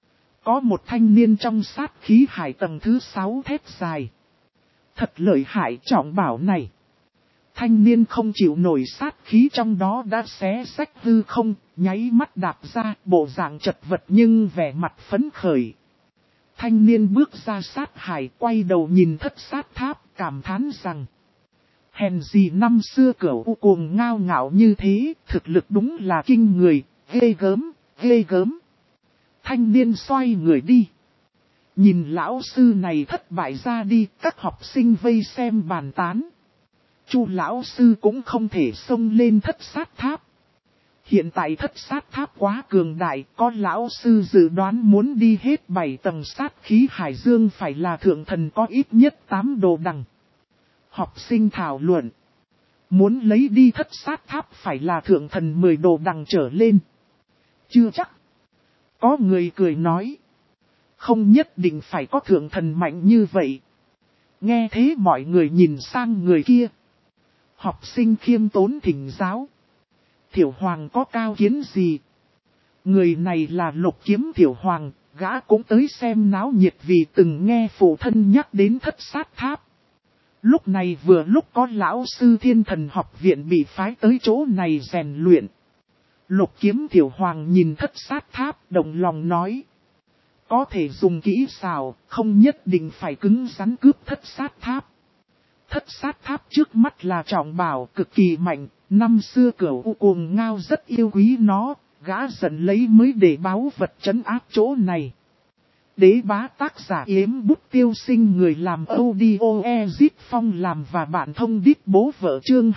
Có một thanh niên trong sát khí hải tầng thứ 6 thét dài. Thật lợi hại trọng bảo này. Thanh niên không chịu nổi sát khí trong đó đã xé rách hư không, nháy mắt đạp ra, bộ dạng chật vật nhưng vẻ mặt phấn khởi. Thanh niên bước ra sát hải, quay đầu nhìn Thất Sát Tháp, cảm thán rằng hèn gì năm xưa Cửu U Cuồng Ngao ngạo như thế, thực lực đúng là kinh người, ghê gớm, ghê gớm. Thanh niên xoay người đi. Nhìn lão sư này thất bại ra đi, các học sinh vây xem bàn tán. Chu lão sư cũng không thể xông lên Thất Sát Tháp. Hiện tại Thất Sát Tháp quá cường đại, có lão sư dự đoán muốn đi hết 7 tầng sát khí hải dương phải là thượng thần có ít nhất 8 đồ đằng. Học sinh thảo luận. Muốn lấy đi Thất Sát Tháp phải là thượng thần 10 đồ đằng trở lên. Chưa chắc. Có người cười nói. Không nhất định phải có thượng thần mạnh như vậy. Nghe thế mọi người nhìn sang người kia. Học sinh khiêm tốn thỉnh giáo. Thiểu Hoàng có cao kiến gì? Người này là Lục Kiếm Thiểu Hoàng, gã cũng tới xem náo nhiệt vì từng nghe phụ thân nhắc đến Thất Sát Tháp. Lúc này vừa lúc có lão sư Thiên Thần học viện bị phái tới chỗ này rèn luyện. Lục Kiếm Thiểu Hoàng nhìn Thất Sát Tháp, động lòng nói. Có thể dùng kỹ xảo, không nhất định phải cứng rắn cướp Thất Sát Tháp. Thất Sát Tháp trước mắt là trọng bảo cực kỳ mạnh, năm xưa Cửu U Cuồng Ngao rất yêu quý nó, gã giận lấy mới để báu vật trấn áp chỗ này. Đế bá tác giả Yếm Bút Tiêu Sinh, người làm audio Ezit Phong làm và bạn thông đít bố vợ chương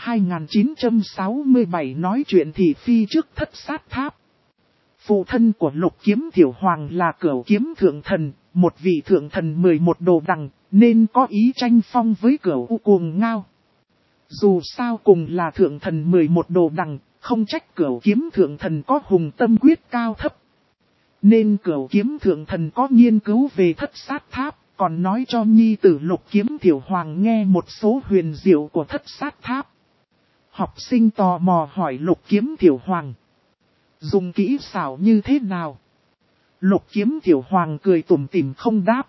2967 nói chuyện thị phi trước Thất Sát Tháp. Phụ thân của Lục Kiếm Thiểu Hoàng là Cửu Kiếm Thượng Thần, một vị Thượng Thần 11 đồ đằng, nên có ý tranh phong với Cửu U Cuồng Ngao. Dù sao cùng là Thượng Thần 11 đồ đằng, không trách Cửu Kiếm Thượng Thần có hùng tâm quyết cao thấp. Nên Cửu Kiếm Thượng Thần có nghiên cứu về Thất Sát Tháp, còn nói cho nhi tử Lục Kiếm Thiểu Hoàng nghe một số huyền diệu của Thất Sát Tháp. Học sinh tò mò hỏi Lục Kiếm Thiểu Hoàng. Dùng kỹ xảo như thế nào? Lục Kiếm Thiểu Hoàng cười tủm tỉm không đáp.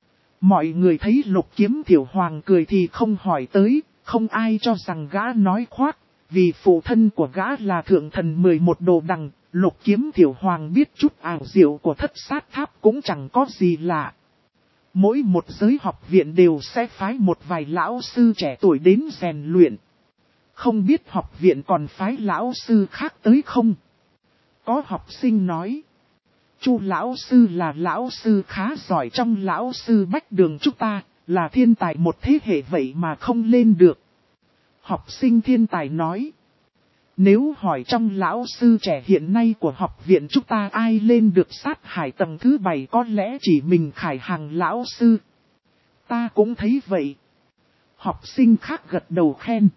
Mọi người thấy Lục Kiếm Thiểu Hoàng cười thì không hỏi tới, không ai cho rằng gã nói khoác, vì phụ thân của gã là Thượng Thần 11 đồ đằng, Lục Kiếm Thiểu Hoàng biết chút ảo diệu của Thất Sát Tháp cũng chẳng có gì lạ. Mỗi một giới học viện đều sẽ phái một vài lão sư trẻ tuổi đến rèn luyện. Không biết học viện còn phái lão sư khác tới không? Có học sinh nói. Chu lão sư là lão sư khá giỏi trong lão sư bách đường chúng ta, là thiên tài một thế hệ vậy mà không lên được. Học sinh thiên tài nói. Nếu hỏi trong lão sư trẻ hiện nay của học viện chúng ta ai lên được sát hải tầng thứ 7 có lẽ chỉ mình Khải Hằng lão sư. Ta cũng thấy vậy. Học sinh khác gật đầu khen.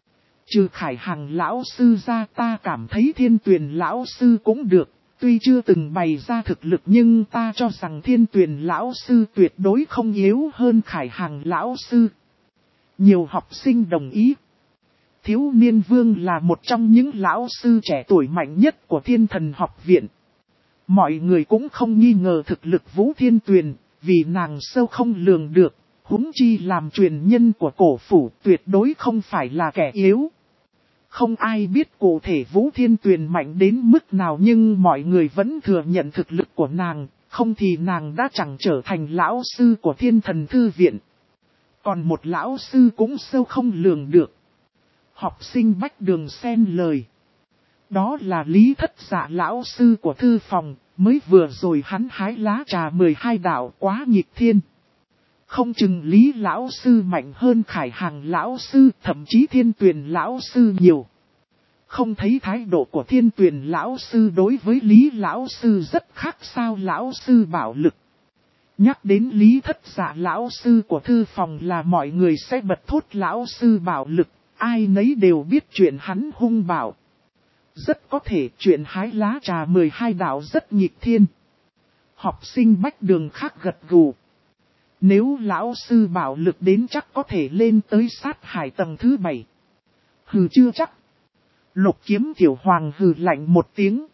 Trừ Khải Hằng lão sư ra ta cảm thấy Thiên Tuyền lão sư cũng được. Tuy chưa từng bày ra thực lực nhưng ta cho rằng Thiên Tuyền lão sư tuyệt đối không yếu hơn Khải Hằng lão sư. Nhiều học sinh đồng ý. Thiếu Niên Vương là một trong những lão sư trẻ tuổi mạnh nhất của Thiên Thần học viện. Mọi người cũng không nghi ngờ thực lực Vũ Thiên Tuyền, vì nàng sâu không lường được, huống chi làm truyền nhân của cổ phủ tuyệt đối không phải là kẻ yếu. Không ai biết cụ thể Vũ Thiên Tuyền mạnh đến mức nào nhưng mọi người vẫn thừa nhận thực lực của nàng, không thì nàng đã chẳng trở thành lão sư của Thiên Thần thư viện. Còn một lão sư cũng sâu không lường được. Học sinh bách đường xen lời. Đó là Lý Thất Dạ lão sư của thư phòng, mới vừa rồi hắn hái lá trà 12 đạo quá nghịch thiên. Không chừng Lý lão sư mạnh hơn Khải Hằng lão sư, thậm chí Thiên Tuyền lão sư nhiều. Không thấy thái độ của Thiên Tuyền lão sư đối với Lý lão sư rất khác sao? Lão sư bạo lực. Nhắc đến Lý Thất Dạ, lão sư của thư phòng là mọi người sẽ bật thốt lão sư bạo lực, ai nấy đều biết chuyện hắn hung bạo. Rất có thể chuyện hái lá trà 12 đạo rất nghịch thiên. Học sinh Bách Đường khác gật gù. Nếu lão sư bạo lực đến chắc có thể lên tới sát hải tầng thứ 7. Hừ, chưa chắc. Lục Kiếm Tiểu Hoàng hừ lạnh một tiếng.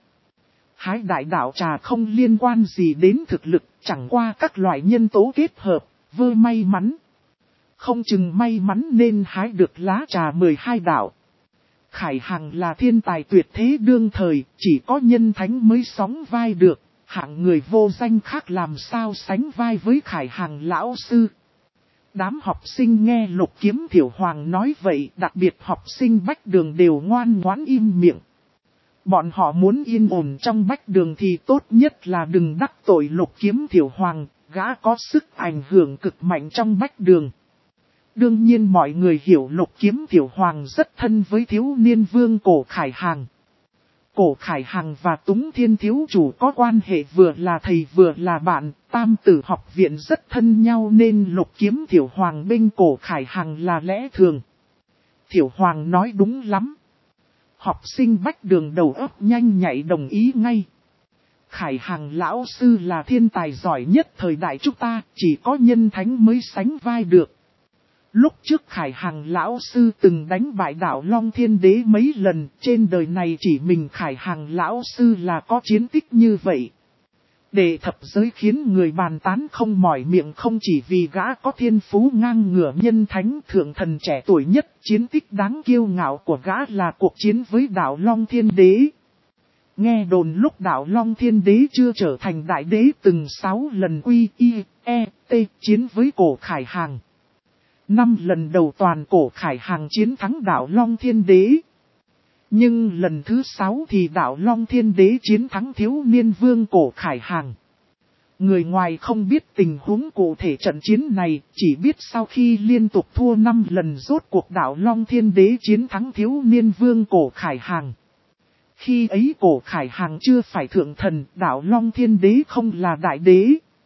Hái đại đạo trà không liên quan gì đến thực lực, chẳng qua các loại nhân tố kết hợp, vơ may mắn. Không chừng may mắn nên hái được lá trà 12 đạo. Khải Hằng là thiên tài tuyệt thế đương thời, chỉ có nhân thánh mới sóng vai được, hạng người vô danh khác làm sao sánh vai với Khải Hằng lão sư. Đám học sinh nghe Lục Kiếm Tiểu Hoàng nói vậy, đặc biệt học sinh Bách Đường đều ngoan ngoãn im miệng. Bọn họ muốn yên ổn trong Bách Đường thì tốt nhất là đừng đắc tội Lục Kiếm Tiểu Hoàng, gã có sức ảnh hưởng cực mạnh trong Bách Đường. Đương nhiên mọi người hiểu Lục Kiếm Tiểu Hoàng rất thân với thiếu niên vương Cổ Khải Hằng. Cổ Khải Hằng và Túng Thiên thiếu chủ có quan hệ vừa là thầy vừa là bạn, tam tử học viện rất thân nhau nên Lục Kiếm Tiểu Hoàng bên Cổ Khải Hằng là lẽ thường. Tiểu Hoàng nói đúng lắm. Học sinh Bách Đường đầu óc nhanh nhạy đồng ý ngay. Khải Hằng lão sư là thiên tài giỏi nhất thời đại chúng ta, chỉ có nhân thánh mới sánh vai được. Lúc trước Khải Hằng lão sư từng đánh bại đạo Long Thiên Đế mấy lần, trên đời này chỉ mình Khải Hằng lão sư là có chiến tích như vậy. Đệ thập giới khiến người bàn tán không mỏi miệng không chỉ vì gã có thiên phú ngang ngửa nhân thánh thượng thần trẻ tuổi nhất, chiến tích đáng kiêu ngạo của gã là cuộc chiến với đạo Long Thiên Đế. Nghe đồn lúc đạo Long Thiên Đế chưa trở thành đại đế từng 6 lần QIET chiến với Cổ Khải Hằng. 5 lần đầu toàn Cổ Khải Hằng chiến thắng đạo Long Thiên Đế. Nhưng lần thứ 6 thì đạo Long Thiên Đế chiến thắng thiếu niên vương Cổ Khải Hằng. Người ngoài không biết tình huống cụ thể trận chiến này, chỉ biết sau khi liên tục thua 5 lần rốt cuộc đạo Long Thiên Đế chiến thắng thiếu niên vương Cổ Khải Hằng. Khi ấy Cổ Khải Hằng chưa phải thượng thần, đạo Long Thiên Đế không là đại đế.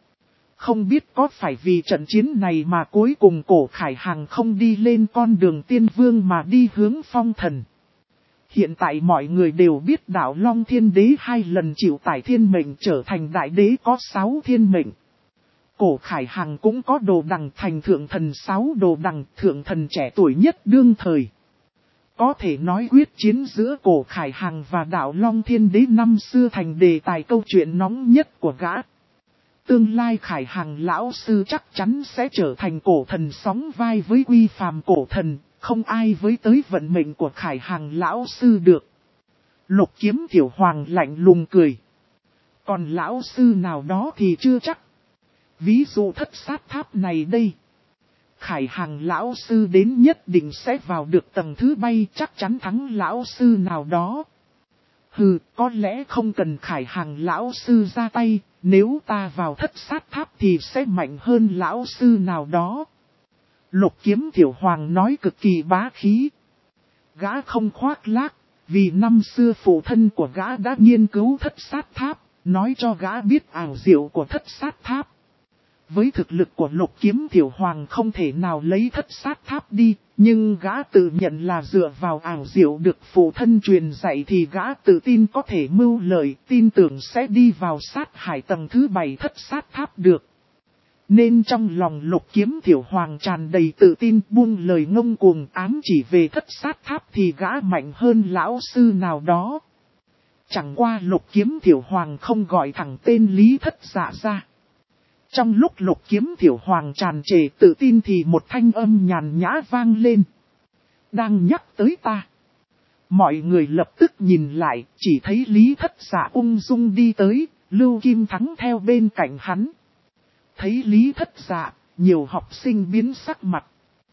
Không biết có phải vì trận chiến này mà cuối cùng Cổ Khải Hằng không đi lên con đường tiên vương mà đi hướng phong thần. Hiện tại mọi người đều biết đạo Long Thiên Đế 2 lần chịu tải thiên mệnh trở thành đại đế có 6 thiên mệnh. Cổ Khải Hằng cũng có đồ đằng thành thượng thần 6 đồ đằng, thượng thần trẻ tuổi nhất đương thời. Có thể nói quyết chiến giữa Cổ Khải Hằng và đạo Long Thiên Đế năm xưa thành đề tài câu chuyện nóng nhất của gã. Tương lai Khải Hằng lão sư chắc chắn sẽ trở thành cổ thần sóng vai với Quy Phàm cổ thần, không ai với tới vận mệnh của Khải Hằng lão sư được. Lục Kiếm Tiểu Hoàng lạnh lùng cười. Còn lão sư nào đó thì chưa chắc. Ví dụ Thất Sát Tháp này đây. Khải Hằng lão sư đến nhất định sẽ vào được tầng thứ bay, chắc chắn thắng lão sư nào đó. Hừ, có lẽ không cần Khải Hằng lão sư ra tay, nếu ta vào Thất Sát Tháp thì sẽ mạnh hơn lão sư nào đó. Lục Kiếm Tiểu Hoàng nói cực kỳ bá khí. Gã không khoác lác, vì năm xưa phụ thân của gã đã nghiên cứu Thất Sát Tháp, nói cho gã biết ảo diệu của Thất Sát Tháp. Với thực lực của Lục Kiếm Tiểu Hoàng không thể nào lấy Thất Sát Tháp đi, nhưng gã tự nhận là dựa vào ảo diệu được phụ thân truyền dạy thì gã tự tin có thể mưu lợi, tin tưởng sẽ đi vào sát hải tầng thứ 7 Thất Sát Tháp được. Nên trong lòng Lục Kiếm Tiểu Hoàng tràn đầy tự tin, buông lời ngông cuồng ám chỉ về Thất Sát Tháp thì gã mạnh hơn lão sư nào đó. Chẳng qua Lục Kiếm Tiểu Hoàng không gọi thẳng tên Lý Thất Dạ ra. Trong lúc Lục Kiếm Tiểu Hoàng tràn trề tự tin thì một thanh âm nhàn nhã vang lên. Đang nhắc tới ta. Mọi người lập tức nhìn lại, chỉ thấy Lý Thất Dạ ung dung đi tới, Lưu Kim Thắng theo bên cạnh hắn. Thấy Lý Thất Dạ, nhiều học sinh biến sắc mặt.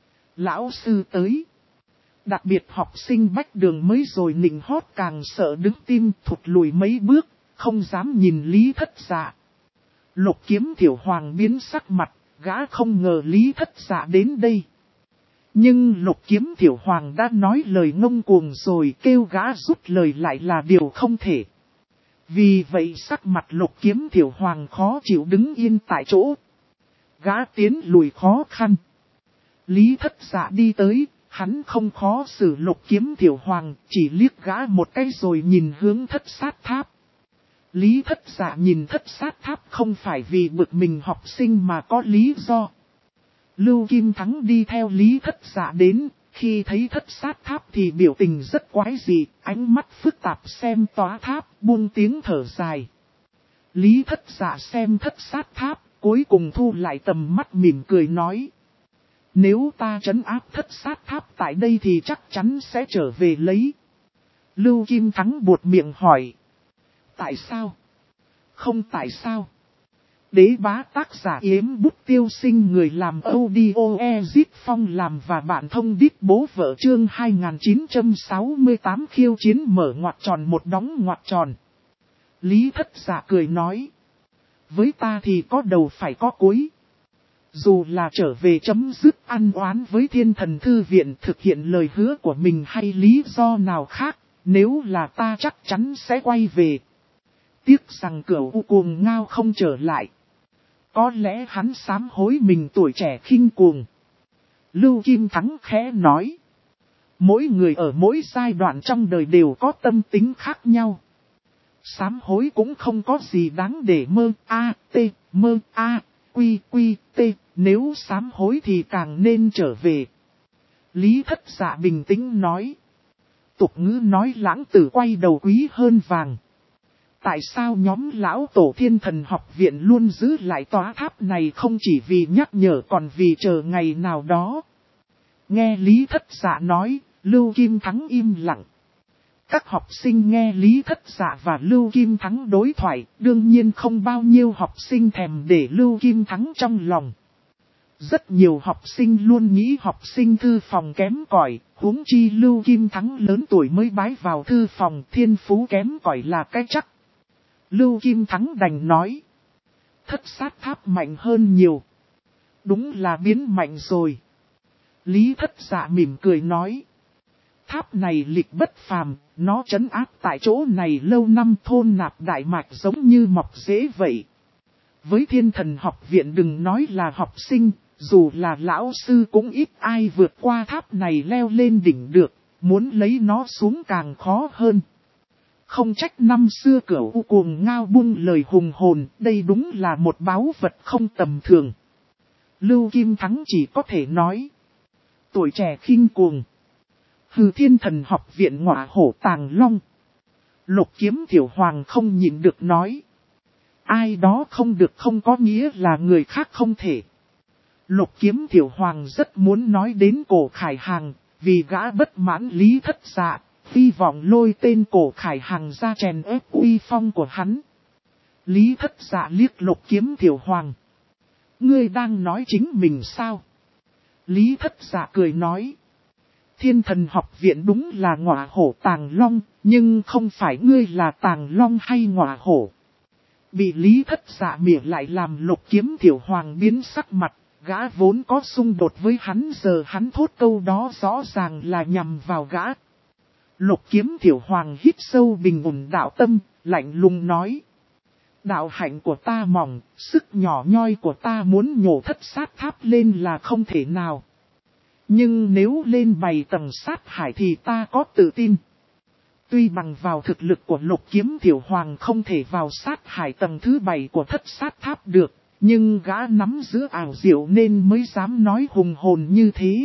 Lão sư tới. Đặc biệt học sinh Bách Đường mới rồi nịnh hót càng sợ đứng tim thụt lùi mấy bước, không dám nhìn Lý Thất Dạ. Lục Kiếm Tiểu Hoàng biến sắc mặt, gã không ngờ Lý Thất Dạ đến đây. Nhưng Lục Kiếm Tiểu Hoàng đã nói lời ngông cuồng rồi, kêu gã rút lời lại là điều không thể. Vì vậy sắc mặt Lục Kiếm Tiểu Hoàng khó chịu đứng yên tại chỗ. Gã tiến lùi khó khăn. Lý Thất Dạ đi tới, hắn không khó xử Lục Kiếm Tiểu Hoàng, chỉ liếc gã một cái rồi nhìn hướng Thất Sát Tháp. Lý Thất Dạ nhìn Thất Sát Tháp không phải vì bực mình học sinh mà có lý do. Lưu Kim Thắng đi theo Lý Thất Dạ đến, khi thấy Thất Sát Tháp thì biểu tình rất quái dị, ánh mắt phức tạp xem tòa tháp, buông tiếng thở dài. Lý Thất Dạ xem Thất Sát Tháp, cuối cùng thu lại tầm mắt mỉm cười nói. Nếu ta trấn áp Thất Sát Tháp tại đây thì chắc chắn sẽ trở về lấy. Lưu Kim Thắng buột miệng hỏi. Tại sao? Không tại sao? Đế bá tác giả Yếm Bút Tiêu Sinh, người làm audio Ezit Phong làm và bạn thông đít bố vợ chương 2968 khiêu chiến mở ngoặc tròn một đóng ngoặc tròn. Lý Thất Dạ cười nói. Với ta thì có đầu phải có cuối. Dù là trở về chấm dứt ăn oán với Thiên Thần Thư Viện, thực hiện lời hứa của mình hay lý do nào khác, nếu là ta chắc chắn sẽ quay về. Tiếc rằng Cửu U Cuồng Ngao không trở lại. Có lẽ hắn sám hối mình tuổi trẻ khinh cuồng. Lưu Kim Thắng khẽ nói. Mỗi người ở mỗi giai đoạn trong đời đều có tâm tính khác nhau. Sám hối cũng không có gì đáng để quy t, nếu sám hối thì càng nên trở về. Lý Thất Dạ bình tĩnh nói. Tục ngữ nói lãng tử quay đầu quý hơn vàng. Tại sao nhóm lão tổ Thiên Thần học viện luôn giữ lại tòa tháp này không chỉ vì nhắc nhở còn vì chờ ngày nào đó? Nghe Lý Thất Dạ nói, Lưu Kim Thắng im lặng. Các học sinh nghe Lý Thất Dạ và Lưu Kim Thắng đối thoại, đương nhiên không bao nhiêu học sinh thèm để Lưu Kim Thắng trong lòng. Rất nhiều học sinh luôn nghĩ học sinh thư phòng kém cỏi, huống chi Lưu Kim Thắng lớn tuổi mới bái vào thư phòng, thiên phú kém cỏi là cái chắc. Lưu Kim Thắng đành nói. Thất Sát Tháp mạnh hơn nhiều. Đúng là biến mạnh rồi. Lý Thất Dạ mỉm cười nói. Tháp này lịch bất phàm, nó trấn áp tại chỗ này lâu năm, thôn nạp đại mạch giống như mọc rễ vậy. Với Thiên Thần học viện đừng nói là học sinh, dù là lão sư cũng ít ai vượt qua tháp này leo lên đỉnh được, muốn lấy nó xuống càng khó hơn. Không trách năm xưa Cửu U Cuồng Ngao buông lời hùng hồn, đây đúng là một báu vật không tầm thường. Lưu Kim Thắng chỉ có thể nói. Tuổi trẻ khinh cuồng. Hừ, Thiên Thần học viện ngọa hổ tàng long. Lục Kiếm Tiểu Hoàng không nhịn được nói. Ai đó không được không có nghĩa là người khác không thể. Lục Kiếm Tiểu Hoàng rất muốn nói đến Cổ Khải Hàng, vì gã bất mãn Lý Thất Dạ. Hy vọng lôi tên Cổ Khải Hàng ra chèn ép uy phong của hắn. Lý Thất Dạ liếc Lục Kiếm Tiểu Hoàng. Ngươi đang nói chính mình sao? Lý Thất Dạ cười nói. Thiên Thần học viện đúng là ngọa hổ tàng long, nhưng không phải ngươi là tàng long hay ngọa hổ. Bị Lý Thất Dạ mỉa lại làm Lục Kiếm Tiểu Hoàng biến sắc mặt, gã vốn có xung đột với hắn, giờ hắn thốt câu đó rõ ràng là nhằm vào gã. Lục Kiếm Tiểu Hoàng hít sâu bình ổn đạo tâm, lạnh lùng nói. Đạo hạnh của ta mỏng, sức nhỏ nhoi của ta muốn nhổ Thất Sát Tháp lên là không thể nào. Nhưng nếu lên 7 tầng sát hải thì ta có tự tin. Tuy bằng vào thực lực của Lục Kiếm Tiểu Hoàng không thể vào sát hải tầng thứ 7 của Thất Sát Tháp được, nhưng gã nắm giữ ảo diệu nên mới dám nói hùng hồn như thế.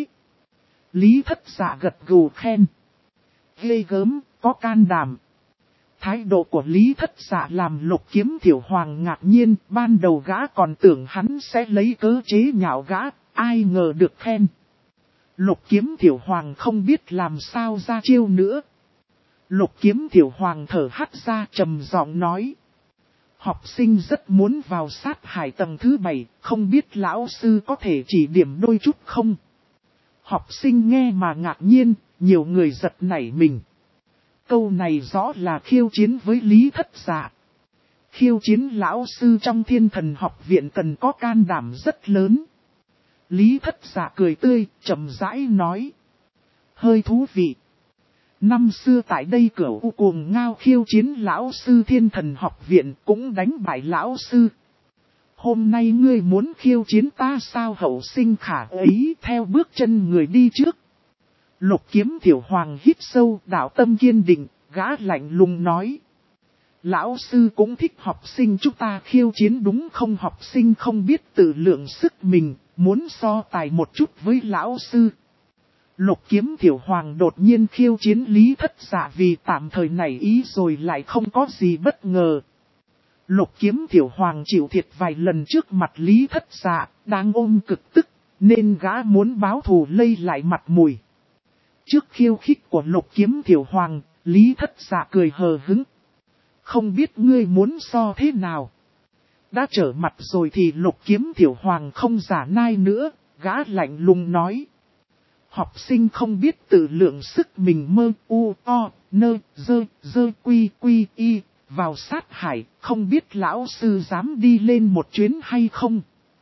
Lý Thất Dạ gật gù khen. Ghê gớm, có can đảm. Thái độ của Lý Thất Dạ làm Lục Kiếm Tiểu Hoàng ngạc nhiên, ban đầu gã còn tưởng hắn sẽ lấy cớ chế nhạo gã, ai ngờ được khen. Lục Kiếm Tiểu Hoàng không biết làm sao ra chiêu nữa. Lục Kiếm Tiểu Hoàng thở hắt ra trầm giọng nói. Học sinh rất muốn vào sát hải tầng thứ 7, không biết lão sư có thể chỉ điểm đôi chút không? Học sinh nghe mà ngạc nhiên, nhiều người giật nảy mình. Câu này rõ là khiêu chiến với Lý Thất Dạ. Khiêu chiến lão sư trong Thiên Thần học viện cần có can đảm rất lớn. Lý Thất Dạ cười tươi, chậm rãi nói. Hơi thú vị. Năm xưa tại đây Cửu U Cuồng Ngao khiêu chiến lão sư Thiên Thần học viện cũng đánh bại lão sư. Hôm nay ngươi muốn khiêu chiến ta sao? Hậu sinh khả ấy theo bước chân người đi trước. Lục Kiếm Tiểu Hoàng hít sâu, đạo tâm kiên định, gã lạnh lùng nói. Lão sư cũng thích học sinh chúng ta khiêu chiến đúng không? Học sinh không biết tự lượng sức mình, muốn so tài một chút với lão sư. Lục Kiếm Tiểu Hoàng đột nhiên khiêu chiến Lý Thất Dạ vì tạm thời nảy ý rồi lại không có gì bất ngờ. Lục Kiếm Tiểu Hoàng chịu thiệt vài lần trước mặt Lý Thất Dạ, đang ôm cực tức, nên gã muốn báo thù lây lại mặt mũi. Trước khiêu khích của Lục Kiếm Tiểu Hoàng, Lý Thất Dạ cười hờ hững. Không biết ngươi muốn so thế nào? Đã trở mặt rồi thì Lục Kiếm Tiểu Hoàng không giả nai nữa, gã lạnh lùng nói. Học sinh không biết tự lượng sức mình mơ u o nơ dơ quy quy y vào sát hải, không biết lão sư dám đi lên một chuyến hay không?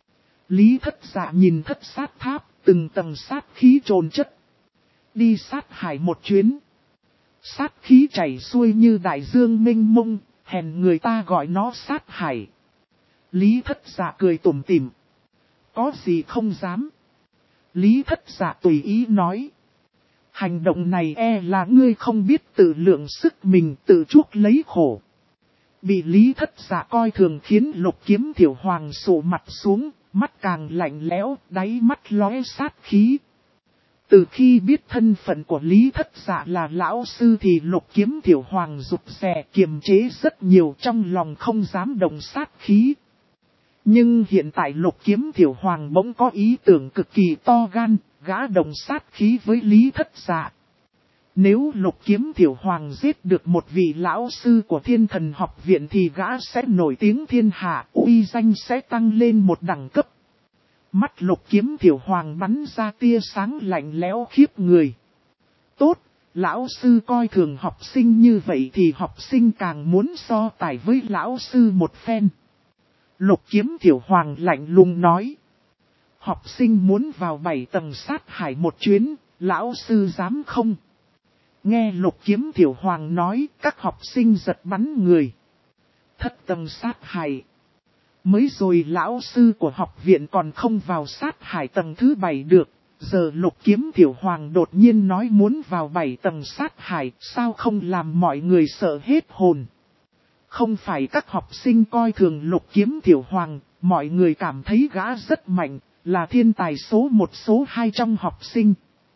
Lý Thất Dạ nhìn Thất Sát Tháp, từng tầng sát khí trồn chất. Đi sát hải một chuyến. Sát khí chảy xuôi như đại dương mênh mông, hèn người ta gọi nó sát hải. Lý Thất Dạ cười tủm tỉm. Có gì không dám? Lý Thất Dạ tùy ý nói. Hành động này e là ngươi không biết tự lượng sức mình tự chuốc lấy khổ. Bị Lý Thất Dạ coi thường khiến Lục Kiếm Tiểu Hoàng sụ mặt xuống, mắt càng lạnh lẽo, đáy mắt lóe sát khí. Từ khi biết thân phận của Lý Thất Dạ là lão sư thì Lục Kiếm Tiểu Hoàng rụt rè kiềm chế rất nhiều, trong lòng không dám động sát khí. Nhưng hiện tại Lục Kiếm Tiểu Hoàng bỗng có ý tưởng cực kỳ to gan, gã đồng sát khí với Lý Thất Dạ. Nếu Lục Kiếm Tiểu Hoàng giết được một vị lão sư của Thiên Thần học viện thì gã sẽ nổi tiếng thiên hạ, uy danh sẽ tăng lên một đẳng cấp. Mắt Lục Kiếm Tiểu Hoàng bắn ra tia sáng lạnh lẽo khiếp người. Tốt, lão sư coi thường học sinh như vậy thì học sinh càng muốn so tài với lão sư một phen. Lục Kiếm Tiểu Hoàng lạnh lùng nói. Học sinh muốn vào 7 tầng sát hải một chuyến, lão sư dám không? Nghe Lục Kiếm Tiểu Hoàng nói, các học sinh giật bắn người. Thất tầng sát hải. Mới rồi lão sư của học viện còn không vào sát hải tầng thứ 7 được. Giờ Lục Kiếm Tiểu Hoàng đột nhiên nói muốn vào 7 tầng sát hải, sao không làm mọi người sợ hết hồn? Không phải các học sinh coi thường Lục Kiếm Tiểu Hoàng, mọi người cảm thấy gã rất mạnh, là thiên tài số 1 số 2 trong học sinh.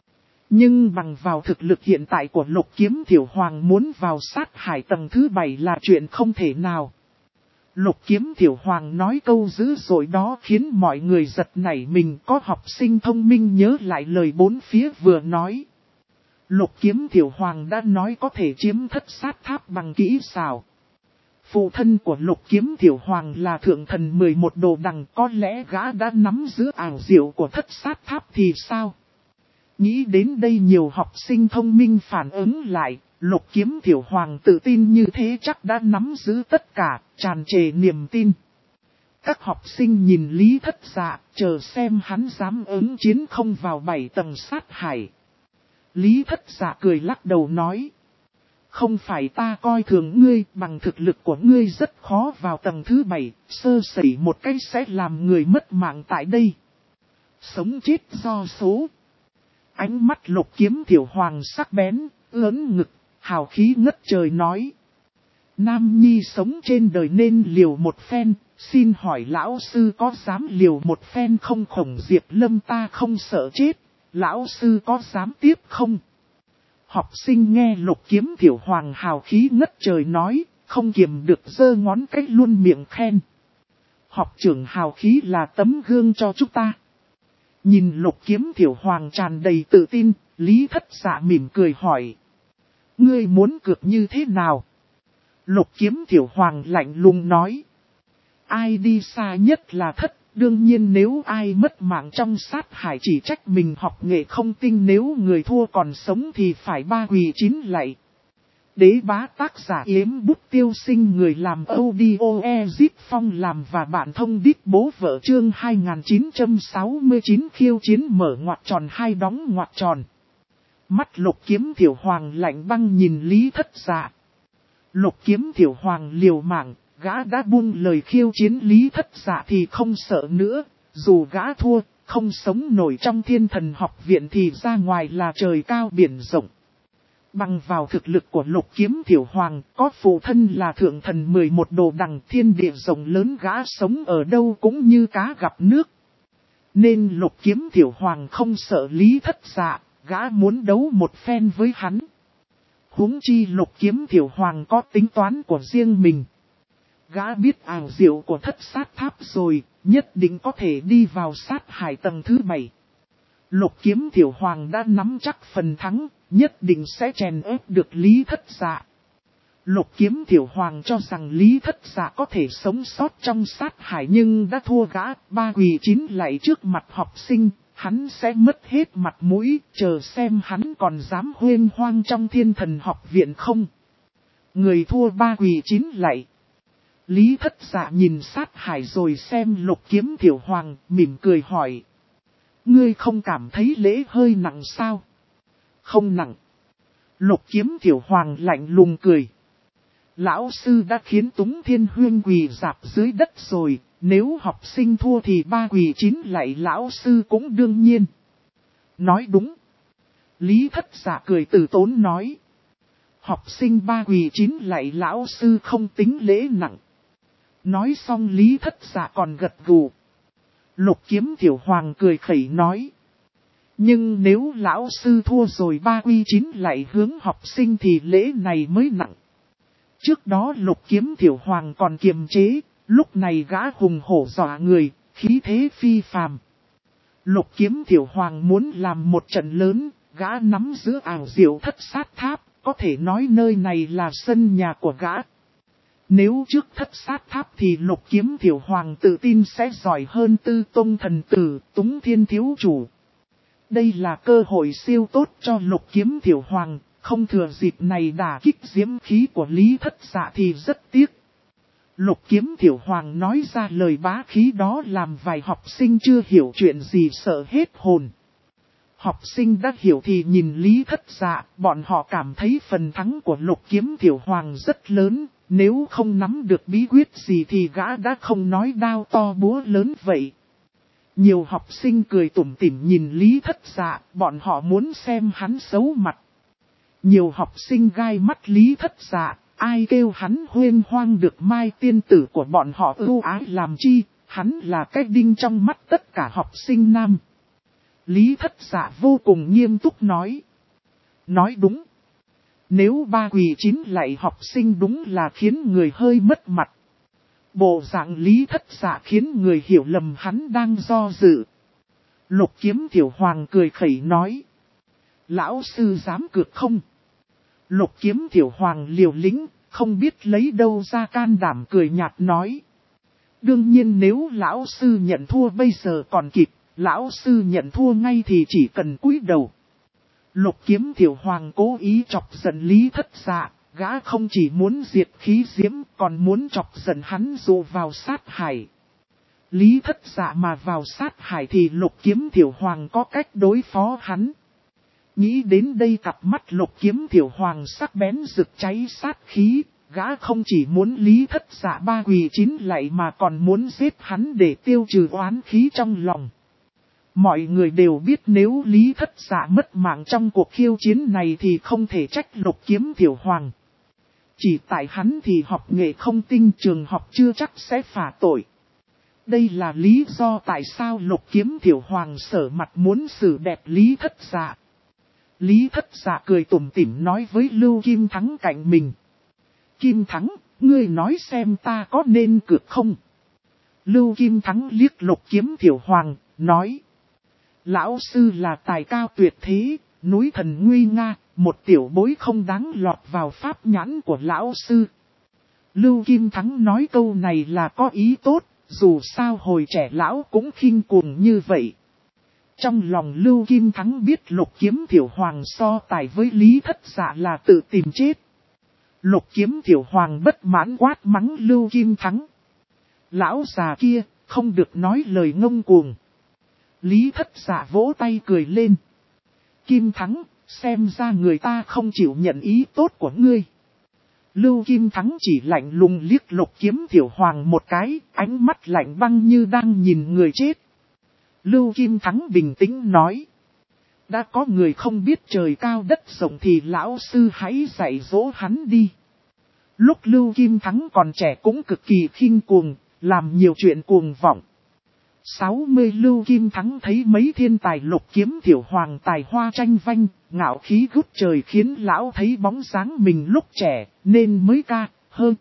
Nhưng bằng vào thực lực hiện tại của Lục Kiếm Tiểu Hoàng muốn vào sát hải tầng thứ 7 là chuyện không thể nào. Lục Kiếm Tiểu Hoàng nói câu dữ dội đó khiến mọi người giật nảy mình, có học sinh thông minh nhớ lại lời bốn phía vừa nói. Lục Kiếm Tiểu Hoàng đã nói có thể chiếm Thất Sát Tháp bằng kỹ xảo. Phụ thân của Lục Kiếm Tiểu Hoàng là thượng thần 11 đồ đằng, có lẽ gã đã nắm giữ ảo diệu của Thất Sát Tháp thì sao? Nghĩ đến đây nhiều học sinh thông minh phản ứng lại, Lục Kiếm Tiểu Hoàng tự tin như thế chắc đã nắm giữ tất cả, tràn trề niềm tin. Các học sinh nhìn Lý Thất Dạ, chờ xem hắn dám ứng chiến không vào 7 tầng sát hải. Lý Thất Dạ cười lắc đầu nói. Không phải ta coi thường ngươi, bằng thực lực của ngươi rất khó vào tầng thứ 7, sơ sẩy một cái sẽ làm người mất mạng tại đây. Sống chết do số. Ánh mắt Lục Kiếm Tiểu Hoàng sắc bén, ớn ngực, hào khí ngất trời nói. Nam nhi sống trên đời nên liều một phen, xin hỏi lão sư có dám liều một phen không? Khổng Diệp Lâm ta không sợ chết, lão sư có dám tiếp không? Học sinh nghe Lục Kiếm Tiểu Hoàng hào khí ngất trời nói, không kiềm được giơ ngón cái luôn miệng khen. Học trưởng hào khí là tấm gương cho chúng ta. Nhìn Lục Kiếm Tiểu Hoàng tràn đầy tự tin, Lý Thất Dạ mỉm cười hỏi. Ngươi muốn cược như thế nào? Lục Kiếm Tiểu Hoàng lạnh lùng nói. Ai đi xa nhất là thất, đương nhiên nếu ai mất mạng trong sát hải chỉ trách mình học nghệ không tinh, nếu người thua còn sống thì phải 3 quỳ 9 lạy. Đế bá tác giả Yếm Bút Tiêu Sinh, người làm audio Ezip Phong làm và bạn thông đít bố vợ. Chương 2969 khiêu chiến mở ngoặc tròn hai đóng ngoặc tròn. Mắt Lục Kiếm Thiểu Hoàng lạnh băng nhìn Lý Thất Dạ. Lục Kiếm Thiểu Hoàng liều mạng, gã đã buông lời khiêu chiến Lý Thất Dạ thì không sợ nữa, dù gã thua, không sống nổi trong Thiên Thần học viện thì ra ngoài là trời cao biển rộng. Bằng vào thực lực của Lục Kiếm Thiểu Hoàng, có phụ thân là thượng thần 11 đồ đằng, thiên địa rộng lớn, gã sống ở đâu cũng như cá gặp nước. Nên Lục Kiếm Thiểu Hoàng không sợ Lý Thất Dạ, gã muốn đấu một phen với hắn. Huống chi Lục Kiếm Thiểu Hoàng có tính toán của riêng mình. Gã biết ảo diệu của Thất Sát Tháp rồi, nhất định có thể đi vào sát hải tầng thứ 7. Lục Kiếm Thiểu Hoàng đã nắm chắc phần thắng, nhất định sẽ chèn ép được Lý Thất Dạ. Lục Kiếm Thiểu Hoàng cho rằng Lý Thất Dạ có thể sống sót trong sát hải nhưng đã thua gã, ba quỳ chín lạy trước mặt học sinh, hắn sẽ mất hết mặt mũi, chờ xem hắn còn dám huênh hoang trong Thiên Thần học viện không. Người thua ba quỳ chín lạy. Lý Thất Dạ nhìn sát hải rồi xem Lục Kiếm Thiểu Hoàng, mỉm cười hỏi. Ngươi không cảm thấy lễ hơi nặng sao? Không nặng. Lục Kiếm Thiểu Hoàng lạnh lùng cười. Lão sư đã khiến Túng Thiên Huyên quỳ rạp dưới đất rồi, nếu học sinh thua thì ba quỳ chín lạy lão sư cũng đương nhiên. Nói đúng. Lý Thất Dạ cười từ tốn nói. Học sinh ba quỳ chín lạy lão sư không tính lễ nặng. Nói xong Lý Thất Dạ còn gật gù. Lục Kiếm Thiểu Hoàng cười khẩy nói. Nhưng nếu lão sư thua rồi ba quy chín lại hướng học sinh thì lễ này mới nặng. Trước đó Lục Kiếm Thiểu Hoàng còn kiềm chế, lúc này gã hùng hổ dọa người, khí thế phi phàm. Lục Kiếm Thiểu Hoàng muốn làm một trận lớn, gã nắm giữ ảo diệu Thất Sát Tháp, có thể nói nơi này là sân nhà của gã. Nếu trước Thất Sát Tháp thì Lục Kiếm Thiểu Hoàng tự tin sẽ giỏi hơn Tư Tông Thần Tử, Túng Thiên Thiếu Chủ. Đây là cơ hội siêu tốt cho Lục Kiếm Thiểu Hoàng, không thừa dịp này đả kích diễm khí của Lý Thất Dạ thì rất tiếc. Lục Kiếm Thiểu Hoàng nói ra lời bá khí đó làm vài học sinh chưa hiểu chuyện gì sợ hết hồn. Học sinh đã hiểu thì nhìn Lý Thất Dạ, bọn họ cảm thấy phần thắng của Lục Kiếm Thiểu Hoàng rất lớn, nếu không nắm được bí quyết gì thì gã đã không nói đao to búa lớn vậy. Nhiều học sinh cười tủm tỉm nhìn Lý Thất Dạ, bọn họ muốn xem hắn xấu mặt. Nhiều học sinh gai mắt Lý Thất Dạ, ai kêu hắn huênh hoang được mai tiên tử của bọn họ ưu ái làm chi, hắn là cái đinh trong mắt tất cả học sinh nam. Lý Thất Dạ vô cùng nghiêm túc nói. Nói đúng. Nếu ba quỳ chín lạy học sinh đúng là khiến người hơi mất mặt. Bộ dạng Lý Thất Dạ khiến người hiểu lầm hắn đang do dự. Lục Kiếm Thiểu Hoàng cười khẩy nói. Lão sư dám cược không? Lục Kiếm Thiểu Hoàng liều lĩnh, không biết lấy đâu ra can đảm cười nhạt nói. Đương nhiên nếu lão sư nhận thua bây giờ còn kịp, lão sư nhận thua ngay thì chỉ cần cúi đầu. Lục Kiếm Thiểu Hoàng cố ý chọc giận Lý Thất Dạ, gã không chỉ muốn diệt khí diễm còn muốn chọc giận hắn dụ vào sát hải. Lý Thất Dạ mà vào sát hải thì Lục Kiếm Thiểu Hoàng có cách đối phó hắn. Nghĩ đến đây cặp mắt Lục Kiếm Thiểu Hoàng sắc bén rực cháy sát khí, gã không chỉ muốn Lý Thất Dạ ba quỳ chín lạy mà còn muốn giết hắn để tiêu trừ oán khí trong lòng. Mọi người đều biết nếu Lý Thất Dạ mất mạng trong cuộc khiêu chiến này thì không thể trách Lục Kiếm Thiểu Hoàng. Chỉ tại hắn thì học nghệ không tinh, trường học chưa chắc sẽ phạt tội. Đây là lý do tại sao Lục Kiếm Thiểu Hoàng sở mặt muốn xử đẹp Lý Thất Dạ. Lý Thất Dạ cười tủm tỉm nói với Lưu Kim Thắng cạnh mình. Kim Thắng, ngươi nói xem ta có nên cược không? Lưu Kim Thắng liếc Lục Kiếm Thiểu Hoàng, nói. Lão sư là tài cao tuyệt thế, núi thần nguy nga, một tiểu bối không đáng lọt vào pháp nhãn của lão sư. Lưu Kim Thắng nói câu này là có ý tốt, dù sao hồi trẻ lão cũng khinh cuồng như vậy. Trong lòng Lưu Kim Thắng biết Lục Kiếm Thiểu Hoàng so tài với Lý Thất Dạ là tự tìm chết. Lục Kiếm Tiểu Hoàng bất mãn quát mắng Lưu Kim Thắng. Lão già kia, không được nói lời ngông cuồng. Lý Thất Dạ vỗ tay cười lên. Kim Thắng, xem ra người ta không chịu nhận ý tốt của ngươi. Lưu Kim Thắng chỉ lạnh lùng liếc Lục Kiếm Tiểu Hoàng một cái, ánh mắt lạnh băng như đang nhìn người chết. Lưu Kim Thắng bình tĩnh nói. Đã có người không biết trời cao đất rộng thì lão sư hãy dạy dỗ hắn đi. Lúc Lưu Kim Thắng còn trẻ cũng cực kỳ khinh cuồng, làm nhiều chuyện cuồng vọng. 60 Lưu Kim Thắng thấy mấy thiên tài Lục Kiếm Tiểu Hoàng tài hoa tranh vanh, ngạo khí gút trời khiến lão thấy bóng dáng mình lúc trẻ, nên mới ca, hơn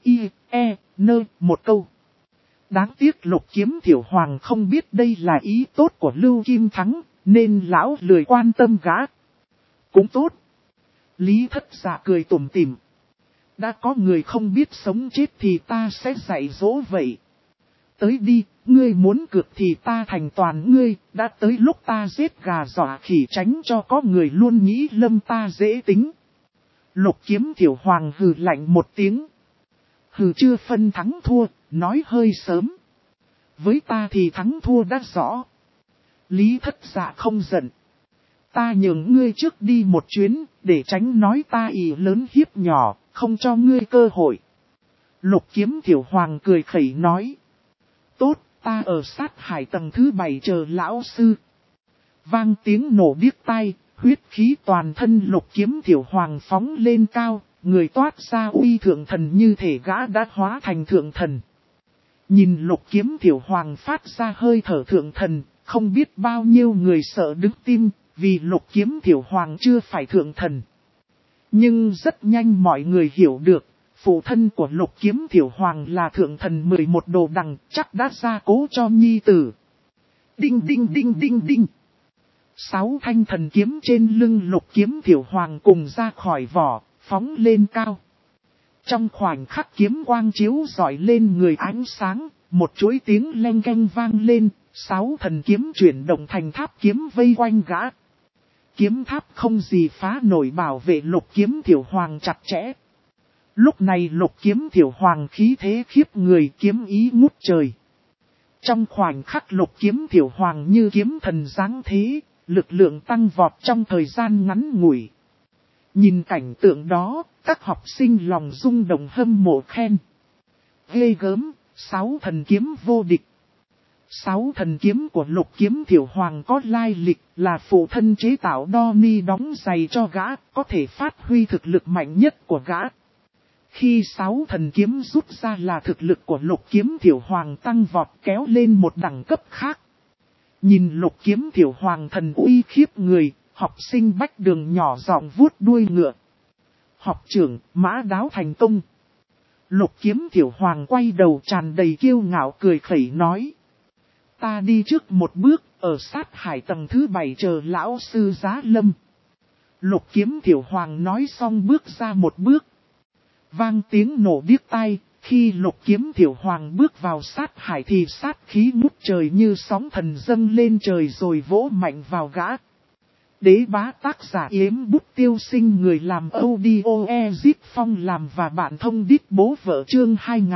một câu. Đáng tiếc Lục Kiếm Tiểu Hoàng không biết đây là ý tốt của Lưu Kim Thắng, nên lão lười quan tâm gã. Cũng tốt. Lý Thất Dạ cười tủm tỉm. Đã có người không biết sống chết thì ta sẽ dạy dỗ vậy. Tới đi, ngươi muốn cược thì ta thành toàn ngươi, đã tới lúc ta giết gà dọa khỉ tránh cho có người luôn nghĩ lâm ta dễ tính. Lục Kiếm Tiểu Hoàng hừ lạnh một tiếng. Hừ chưa phân thắng thua, nói hơi sớm. Với ta thì thắng thua đã rõ. Lý Thất Dạ không giận. Ta nhường ngươi trước đi một chuyến, để tránh nói ta ỷ lớn hiếp nhỏ, không cho ngươi cơ hội. Lục Kiếm Tiểu Hoàng cười khẩy nói. Tốt, ta ở sát hải tầng thứ 7 chờ lão sư. Vang tiếng nổ điếc tai, huyết khí toàn thân Lục Kiếm Tiểu Hoàng phóng lên cao, người toát ra uy thượng thần như thể gã đã hóa thành thượng thần. Nhìn Lục Kiếm Tiểu Hoàng phát ra hơi thở thượng thần, không biết bao nhiêu người sợ đứng tim, vì Lục Kiếm Tiểu Hoàng chưa phải thượng thần. Nhưng rất nhanh mọi người hiểu được, phụ thân của Lục Kiếm Tiểu Hoàng là thượng thần 11 đồ đằng, chắc đã gia cố cho nhi tử. Đinh đinh đinh đinh đinh. 6 thanh thần kiếm trên lưng Lục Kiếm Tiểu Hoàng cùng ra khỏi vỏ, phóng lên cao. Trong khoảnh khắc kiếm quang chiếu rọi lên người ánh sáng, một chuỗi tiếng leng keng vang lên, 6 thần kiếm chuyển động thành tháp kiếm vây quanh gã. Kiếm tháp không gì phá nổi bảo vệ Lục Kiếm Tiểu Hoàng chặt chẽ. Lúc này Lục Kiếm Tiểu Hoàng khí thế khiếp người, kiếm ý ngút trời. Trong khoảnh khắc Lục Kiếm Tiểu Hoàng như kiếm thần giáng thế, lực lượng tăng vọt trong thời gian ngắn ngủi. Nhìn cảnh tượng đó, các học sinh lòng rung động hâm mộ khen. Ghê gớm, 6 thần kiếm vô địch. 6 thần kiếm của Lục Kiếm Tiểu Hoàng có lai lịch, là phụ thân chế tạo đo ni đóng giày cho gã, có thể phát huy thực lực mạnh nhất của gã. Khi 6 thần kiếm rút ra là thực lực của Lục Kiếm Tiểu Hoàng tăng vọt kéo lên một đẳng cấp khác. Nhìn Lục Kiếm Tiểu Hoàng thần uy khiếp người, học sinh Bách Đường nhỏ giọng vuốt đuôi ngựa. Học trưởng, mã đáo thành công. Lục Kiếm Tiểu Hoàng quay đầu tràn đầy kiêu ngạo cười khẩy nói. Ta đi trước một bước, ở sát hải tầng thứ 7 chờ lão sư giá lâm. Lục Kiếm Tiểu Hoàng nói xong bước ra một bước. Vang tiếng nổ điếc tai, khi Lục Kiếm Tiểu Hoàng bước vào sát hải thì sát khí ngút trời như sóng thần dâng lên trời rồi vỗ mạnh vào gã. Đế bá tác giả Yếm Bút Tiêu Sinh, người làm audio Ezip Phong làm và bạn thông đít bố vợ chương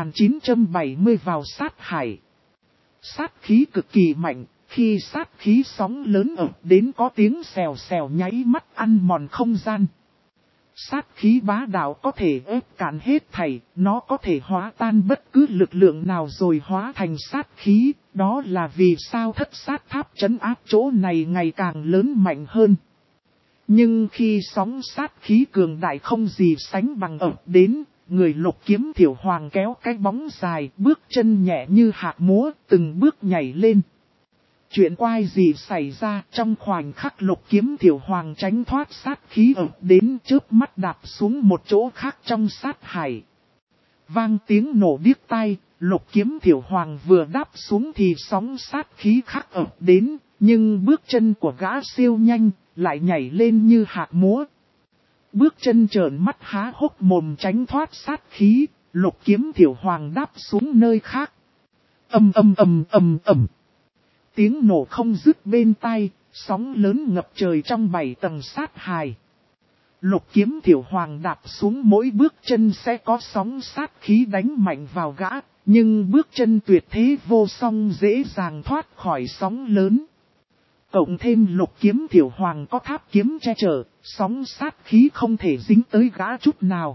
2970 vào sát hải. Sát khí cực kỳ mạnh, khi sát khí sóng lớn ập đến có tiếng xèo xèo nháy mắt ăn mòn không gian. Sát khí bá đạo có thể ép cản hết thảy, nó có thể hóa tan bất cứ lực lượng nào rồi hóa thành sát khí, đó là vì sao thất sát tháp trấn áp chỗ này ngày càng lớn mạnh hơn. Nhưng khi sóng sát khí cường đại không gì sánh bằng ập đến, người Lục Kiếm Tiểu Hoàng kéo cái bóng dài, bước chân nhẹ như hạt múa, từng bước nhảy lên. Chuyện quái gì xảy ra, trong khoảnh khắc Lục Kiếm Tiểu Hoàng tránh thoát sát khí ập đến, chớp mắt đạp xuống một chỗ khác trong sát hải. Vang tiếng nổ điếc tai, Lục Kiếm Tiểu Hoàng vừa đáp xuống thì sóng sát khí khác ập đến, nhưng bước chân của gã siêu nhanh, lại nhảy lên như hạt múa. Bước chân trợn mắt há hốc mồm tránh thoát sát khí, Lục Kiếm Tiểu Hoàng đáp xuống nơi khác. Ầm ầm ầm ầm ầm. Tiếng nổ không dứt bên tai, sóng lớn ngập trời trong 7 tầng sát hài. Lục kiếm thiểu hoàng đạp xuống mỗi bước chân sẽ có sóng sát khí đánh mạnh vào gã, nhưng bước chân tuyệt thế vô song dễ dàng thoát khỏi sóng lớn. Cộng thêm lục kiếm thiểu hoàng có tháp kiếm che chở, sóng sát khí không thể dính tới gã chút nào.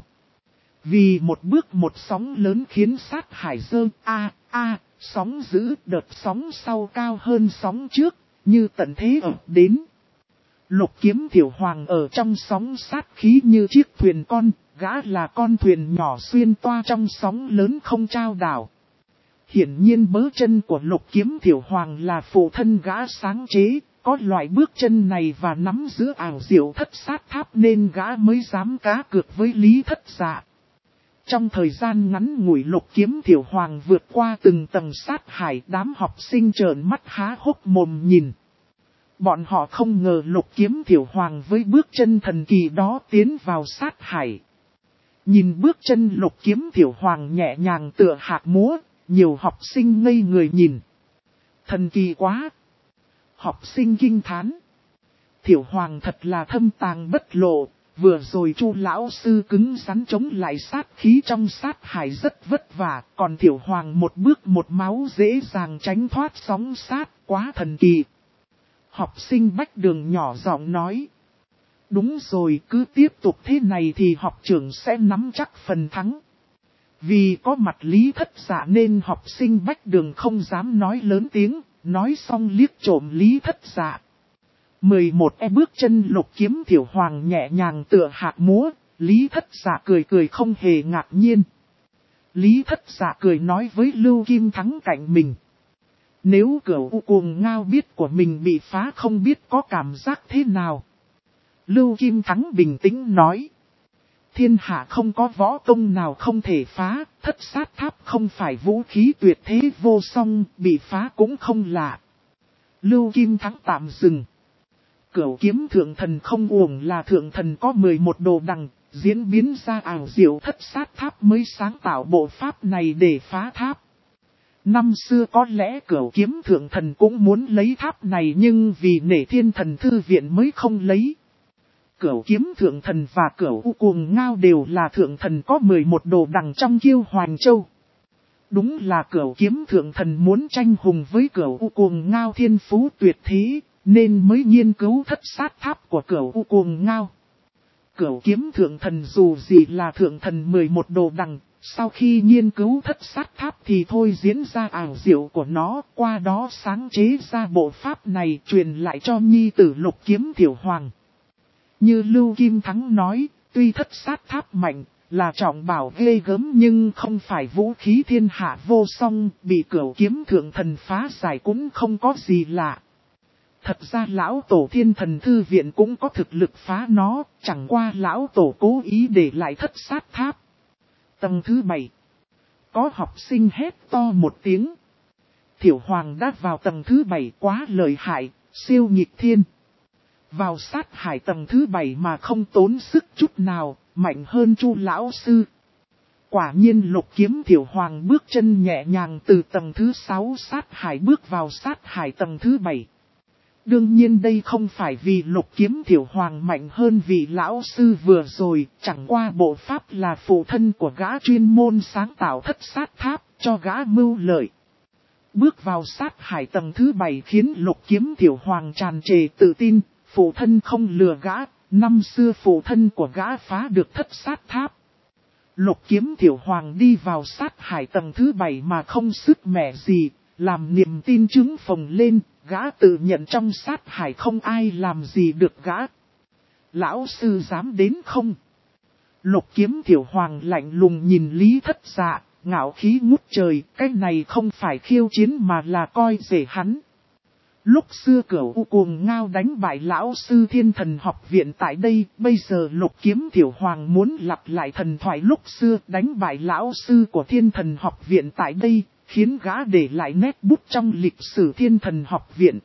Vì một bước một sóng lớn khiến sát hải dơ sóng dữ, đợt sóng sau cao hơn sóng trước, như tận thế ập đến. Lục kiếm thiểu hoàng ở trong sóng sát khí như chiếc thuyền con, gã là con thuyền nhỏ xuyên toa trong sóng lớn không trao đảo. Hiển nhiên bớ chân của lục kiếm thiểu hoàng là phụ thân gã sáng chế, có loại bước chân này và nắm giữ ảo diệu thất sát tháp nên gã mới dám cá cược với Lý Thất Dạ. Trong thời gian ngắn ngủi lục kiếm thiểu hoàng vượt qua từng tầng sát hải, đám học sinh trợn mắt há hốc mồm nhìn. Bọn họ không ngờ lục kiếm thiểu hoàng với bước chân thần kỳ đó tiến vào sát hải. Nhìn bước chân lục kiếm thiểu hoàng nhẹ nhàng tựa hạt múa, nhiều học sinh ngây người nhìn. Thần kỳ quá! Học sinh kinh thán. Thiểu hoàng thật là thâm tàng bất lộ, vừa rồi Chu lão sư cứng rắn chống lại sát khí trong sát hải rất vất vả, còn thiểu hoàng một bước một máu dễ dàng tránh thoát sóng sát, quá thần kỳ. Học sinh Bách Đường nhỏ giọng nói. Đúng rồi, cứ tiếp tục thế này thì học trưởng sẽ nắm chắc phần thắng. Vì có mặt Lý Thất Dạ nên học sinh Bách Đường không dám nói lớn tiếng, nói xong liếc trộm Lý Thất Dạ. 11 bước chân lục kiếm thiểu hoàng nhẹ nhàng tựa hạt múa, Lý Thất Dạ cười cười không hề ngạc nhiên. Lý Thất Dạ cười nói với Lưu Kim Thắng cạnh mình. Nếu Cửu U Cuồng Ngao biết của mình bị phá không biết có cảm giác thế nào. Lưu Kim Thắng bình tĩnh nói. Thiên hạ không có võ công nào không thể phá, thất sát tháp không phải vũ khí tuyệt thế vô song, bị phá cũng không lạ. Lưu Kim Thắng tạm dừng. Cửu kiếm thượng thần không uổng là thượng thần có 11 đồ đằng, diễn biến ra ảo diệu thất sát tháp mới sáng tạo bộ pháp này để phá tháp. Năm xưa có lẽ Cửu kiếm thượng thần cũng muốn lấy tháp này nhưng vì nể Thiên Thần Thư Viện mới không lấy. Cửu kiếm thượng thần và Cửu U Cuồng Ngao đều là thượng thần có 11 đồ đằng trong Kiêu Hoành Châu. Đúng là Cửu kiếm thượng thần muốn tranh hùng với Cửu U Cuồng Ngao thiên phú tuyệt thế, nên mới nghiên cứu thất sát tháp của Cửu U Cuồng Ngao. Cửu kiếm thượng thần dù gì là thượng thần 11 đồ đằng, sau khi nghiên cứu thất sát tháp thì thôi diễn ra ảo diệu của nó, qua đó sáng chế ra bộ pháp này truyền lại cho nhi tử lục kiếm thiểu hoàng. Như Lưu Kim Thắng nói, tuy thất sát tháp mạnh, là trọng bảo ghê gớm nhưng không phải vũ khí thiên hạ vô song, bị Cửu kiếm thượng thần phá giải cũng không có gì lạ. Thật ra lão tổ Thiên Thần Thư Viện cũng có thực lực phá nó, chẳng qua lão tổ cố ý để lại thất sát tháp. Tầng thứ 7. Có học sinh hét to một tiếng. Thiểu hoàng đã vào tầng thứ 7 quá lợi hại, siêu nghịch thiên. Vào sát hải tầng thứ 7 mà không tốn sức chút nào, mạnh hơn Chu lão sư. Quả nhiên lục kiếm thiểu hoàng bước chân nhẹ nhàng từ tầng thứ 6 sát hải bước vào sát hải tầng thứ 7. Đương nhiên đây không phải vì lục kiếm thiểu hoàng mạnh hơn vị lão sư vừa rồi, chẳng qua bộ pháp là phụ thân của gã chuyên môn sáng tạo thất sát tháp, cho gã mưu lợi. Bước vào sát hải tầng thứ 7 khiến lục kiếm thiểu hoàng tràn trề tự tin, phụ thân không lừa gã, năm xưa phụ thân của gã phá được thất sát tháp. Lục kiếm thiểu hoàng đi vào sát hải tầng thứ 7 mà không sức mẻ gì, làm niềm tin trứng phồng lên, gã tự nhận trong sát hải không ai làm gì được gã. Lão sư dám đến không? Lục kiếm thiểu hoàng lạnh lùng nhìn Lý Thất Dạ, ngạo khí ngút trời, cái này không phải khiêu chiến mà là coi rẻ hắn. Lúc xưa Cửu U Cuồng Ngao đánh bại lão sư Thiên Thần Học Viện tại đây, bây giờ lục kiếm thiểu hoàng muốn lặp lại thần thoại lúc xưa đánh bại lão sư của Thiên Thần Học Viện tại đây, khiến gã để lại nét bút trong lịch sử Thiên Thần Học Viện.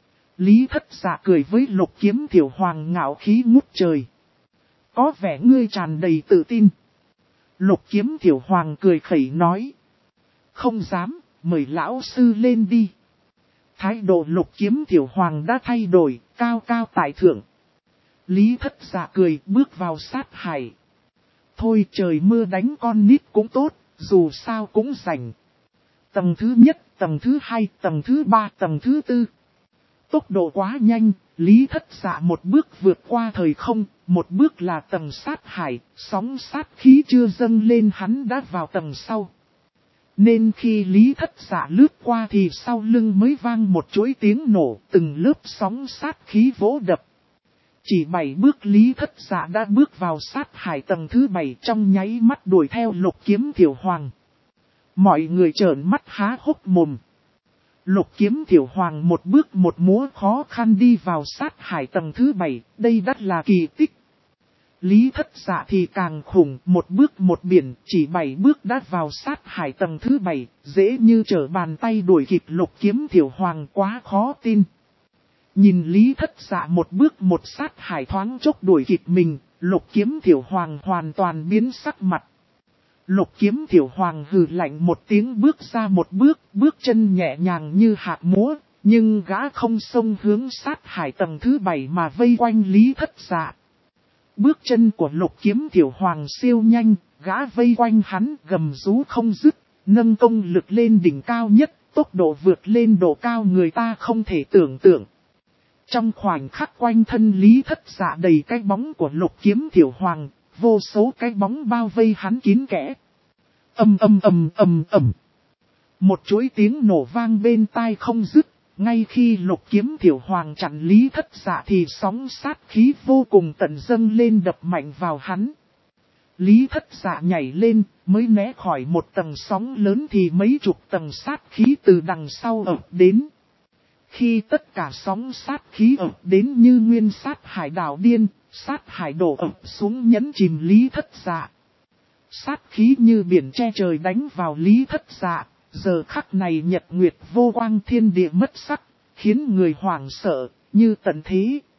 Lý Thất Dạ cười với lục kiếm thiểu hoàng ngạo khí ngút trời. Có vẻ ngươi tràn đầy tự tin. Lục kiếm thiểu hoàng cười khẩy nói. Không dám, mời lão sư lên đi. Thái độ lục kiếm thiểu hoàng đã thay đổi, cao cao tại thượng. Lý Thất Dạ cười bước vào sát hải. Thôi trời mưa đánh con nít cũng tốt, dù sao cũng rảnh. Tầng thứ nhất, tầng thứ hai, tầng thứ ba, tầng thứ tư. Tốc độ quá nhanh, Lý Thất Dạ một bước vượt qua thời không, một bước là tầng sát hải, sóng sát khí chưa dâng lên hắn đã vào tầng sau. Nên khi Lý Thất Dạ lướt qua thì sau lưng mới vang một chuỗi tiếng nổ, từng lớp sóng sát khí vỗ đập. Chỉ 7 bước Lý Thất Dạ đã bước vào sát hải tầng thứ 7 trong nháy mắt đuổi theo Lục Kiếm Thiểu Hoàng. Mọi người trợn mắt há hốc mồm. Lục Kiếm Thiểu Hoàng một bước một múa khó khăn đi vào sát hải tầng thứ 7, đây đắt là kỳ tích. Lý Thất Dạ thì càng khủng, một bước một biển, chỉ 7 bước đã vào sát hải tầng thứ 7, dễ như trở bàn tay đuổi kịp Lục Kiếm Thiểu Hoàng quá khó tin. Nhìn Lý Thất Dạ một bước một sát hải thoáng chốc đuổi kịp mình, Lục Kiếm Thiểu Hoàng hoàn toàn biến sắc mặt. Lục Kiếm Thiểu Hoàng hừ lạnh một tiếng bước ra một bước, bước chân nhẹ nhàng như hạt múa, nhưng gã không xông hướng sát hải tầng thứ 7 mà vây quanh Lý Thất Dạ. Bước chân của Lục Kiếm Thiểu Hoàng siêu nhanh, gã vây quanh hắn gầm rú không dứt, nâng công lực lên đỉnh cao nhất, tốc độ vượt lên độ cao người ta không thể tưởng tượng. Trong khoảnh khắc quanh thân Lý Thất Dạ đầy cái bóng của Lục Kiếm Thiểu Hoàng, vô số cái bóng bao vây hắn kín kẽ. Ầm ầm ầm ầm ầm. Một chuỗi tiếng nổ vang bên tai không dứt, ngay khi Lục Kiếm Thiểu Hoàng chặn Lý Thất Dạ thì sóng sát khí vô cùng tận dâng lên đập mạnh vào hắn. Lý Thất Dạ nhảy lên, mới né khỏi một tầng sóng lớn thì mấy chục tầng sát khí từ đằng sau ập đến. Khi tất cả sóng sát khí ập đến như nguyên sát hải đảo điên, sát hải đổ ập xuống nhấn chìm Lý Thất Dạ. Sát khí như biển che trời đánh vào Lý Thất Dạ, giờ khắc này nhật nguyệt vô quang thiên địa mất sắc, khiến người hoảng sợ, như tận thế.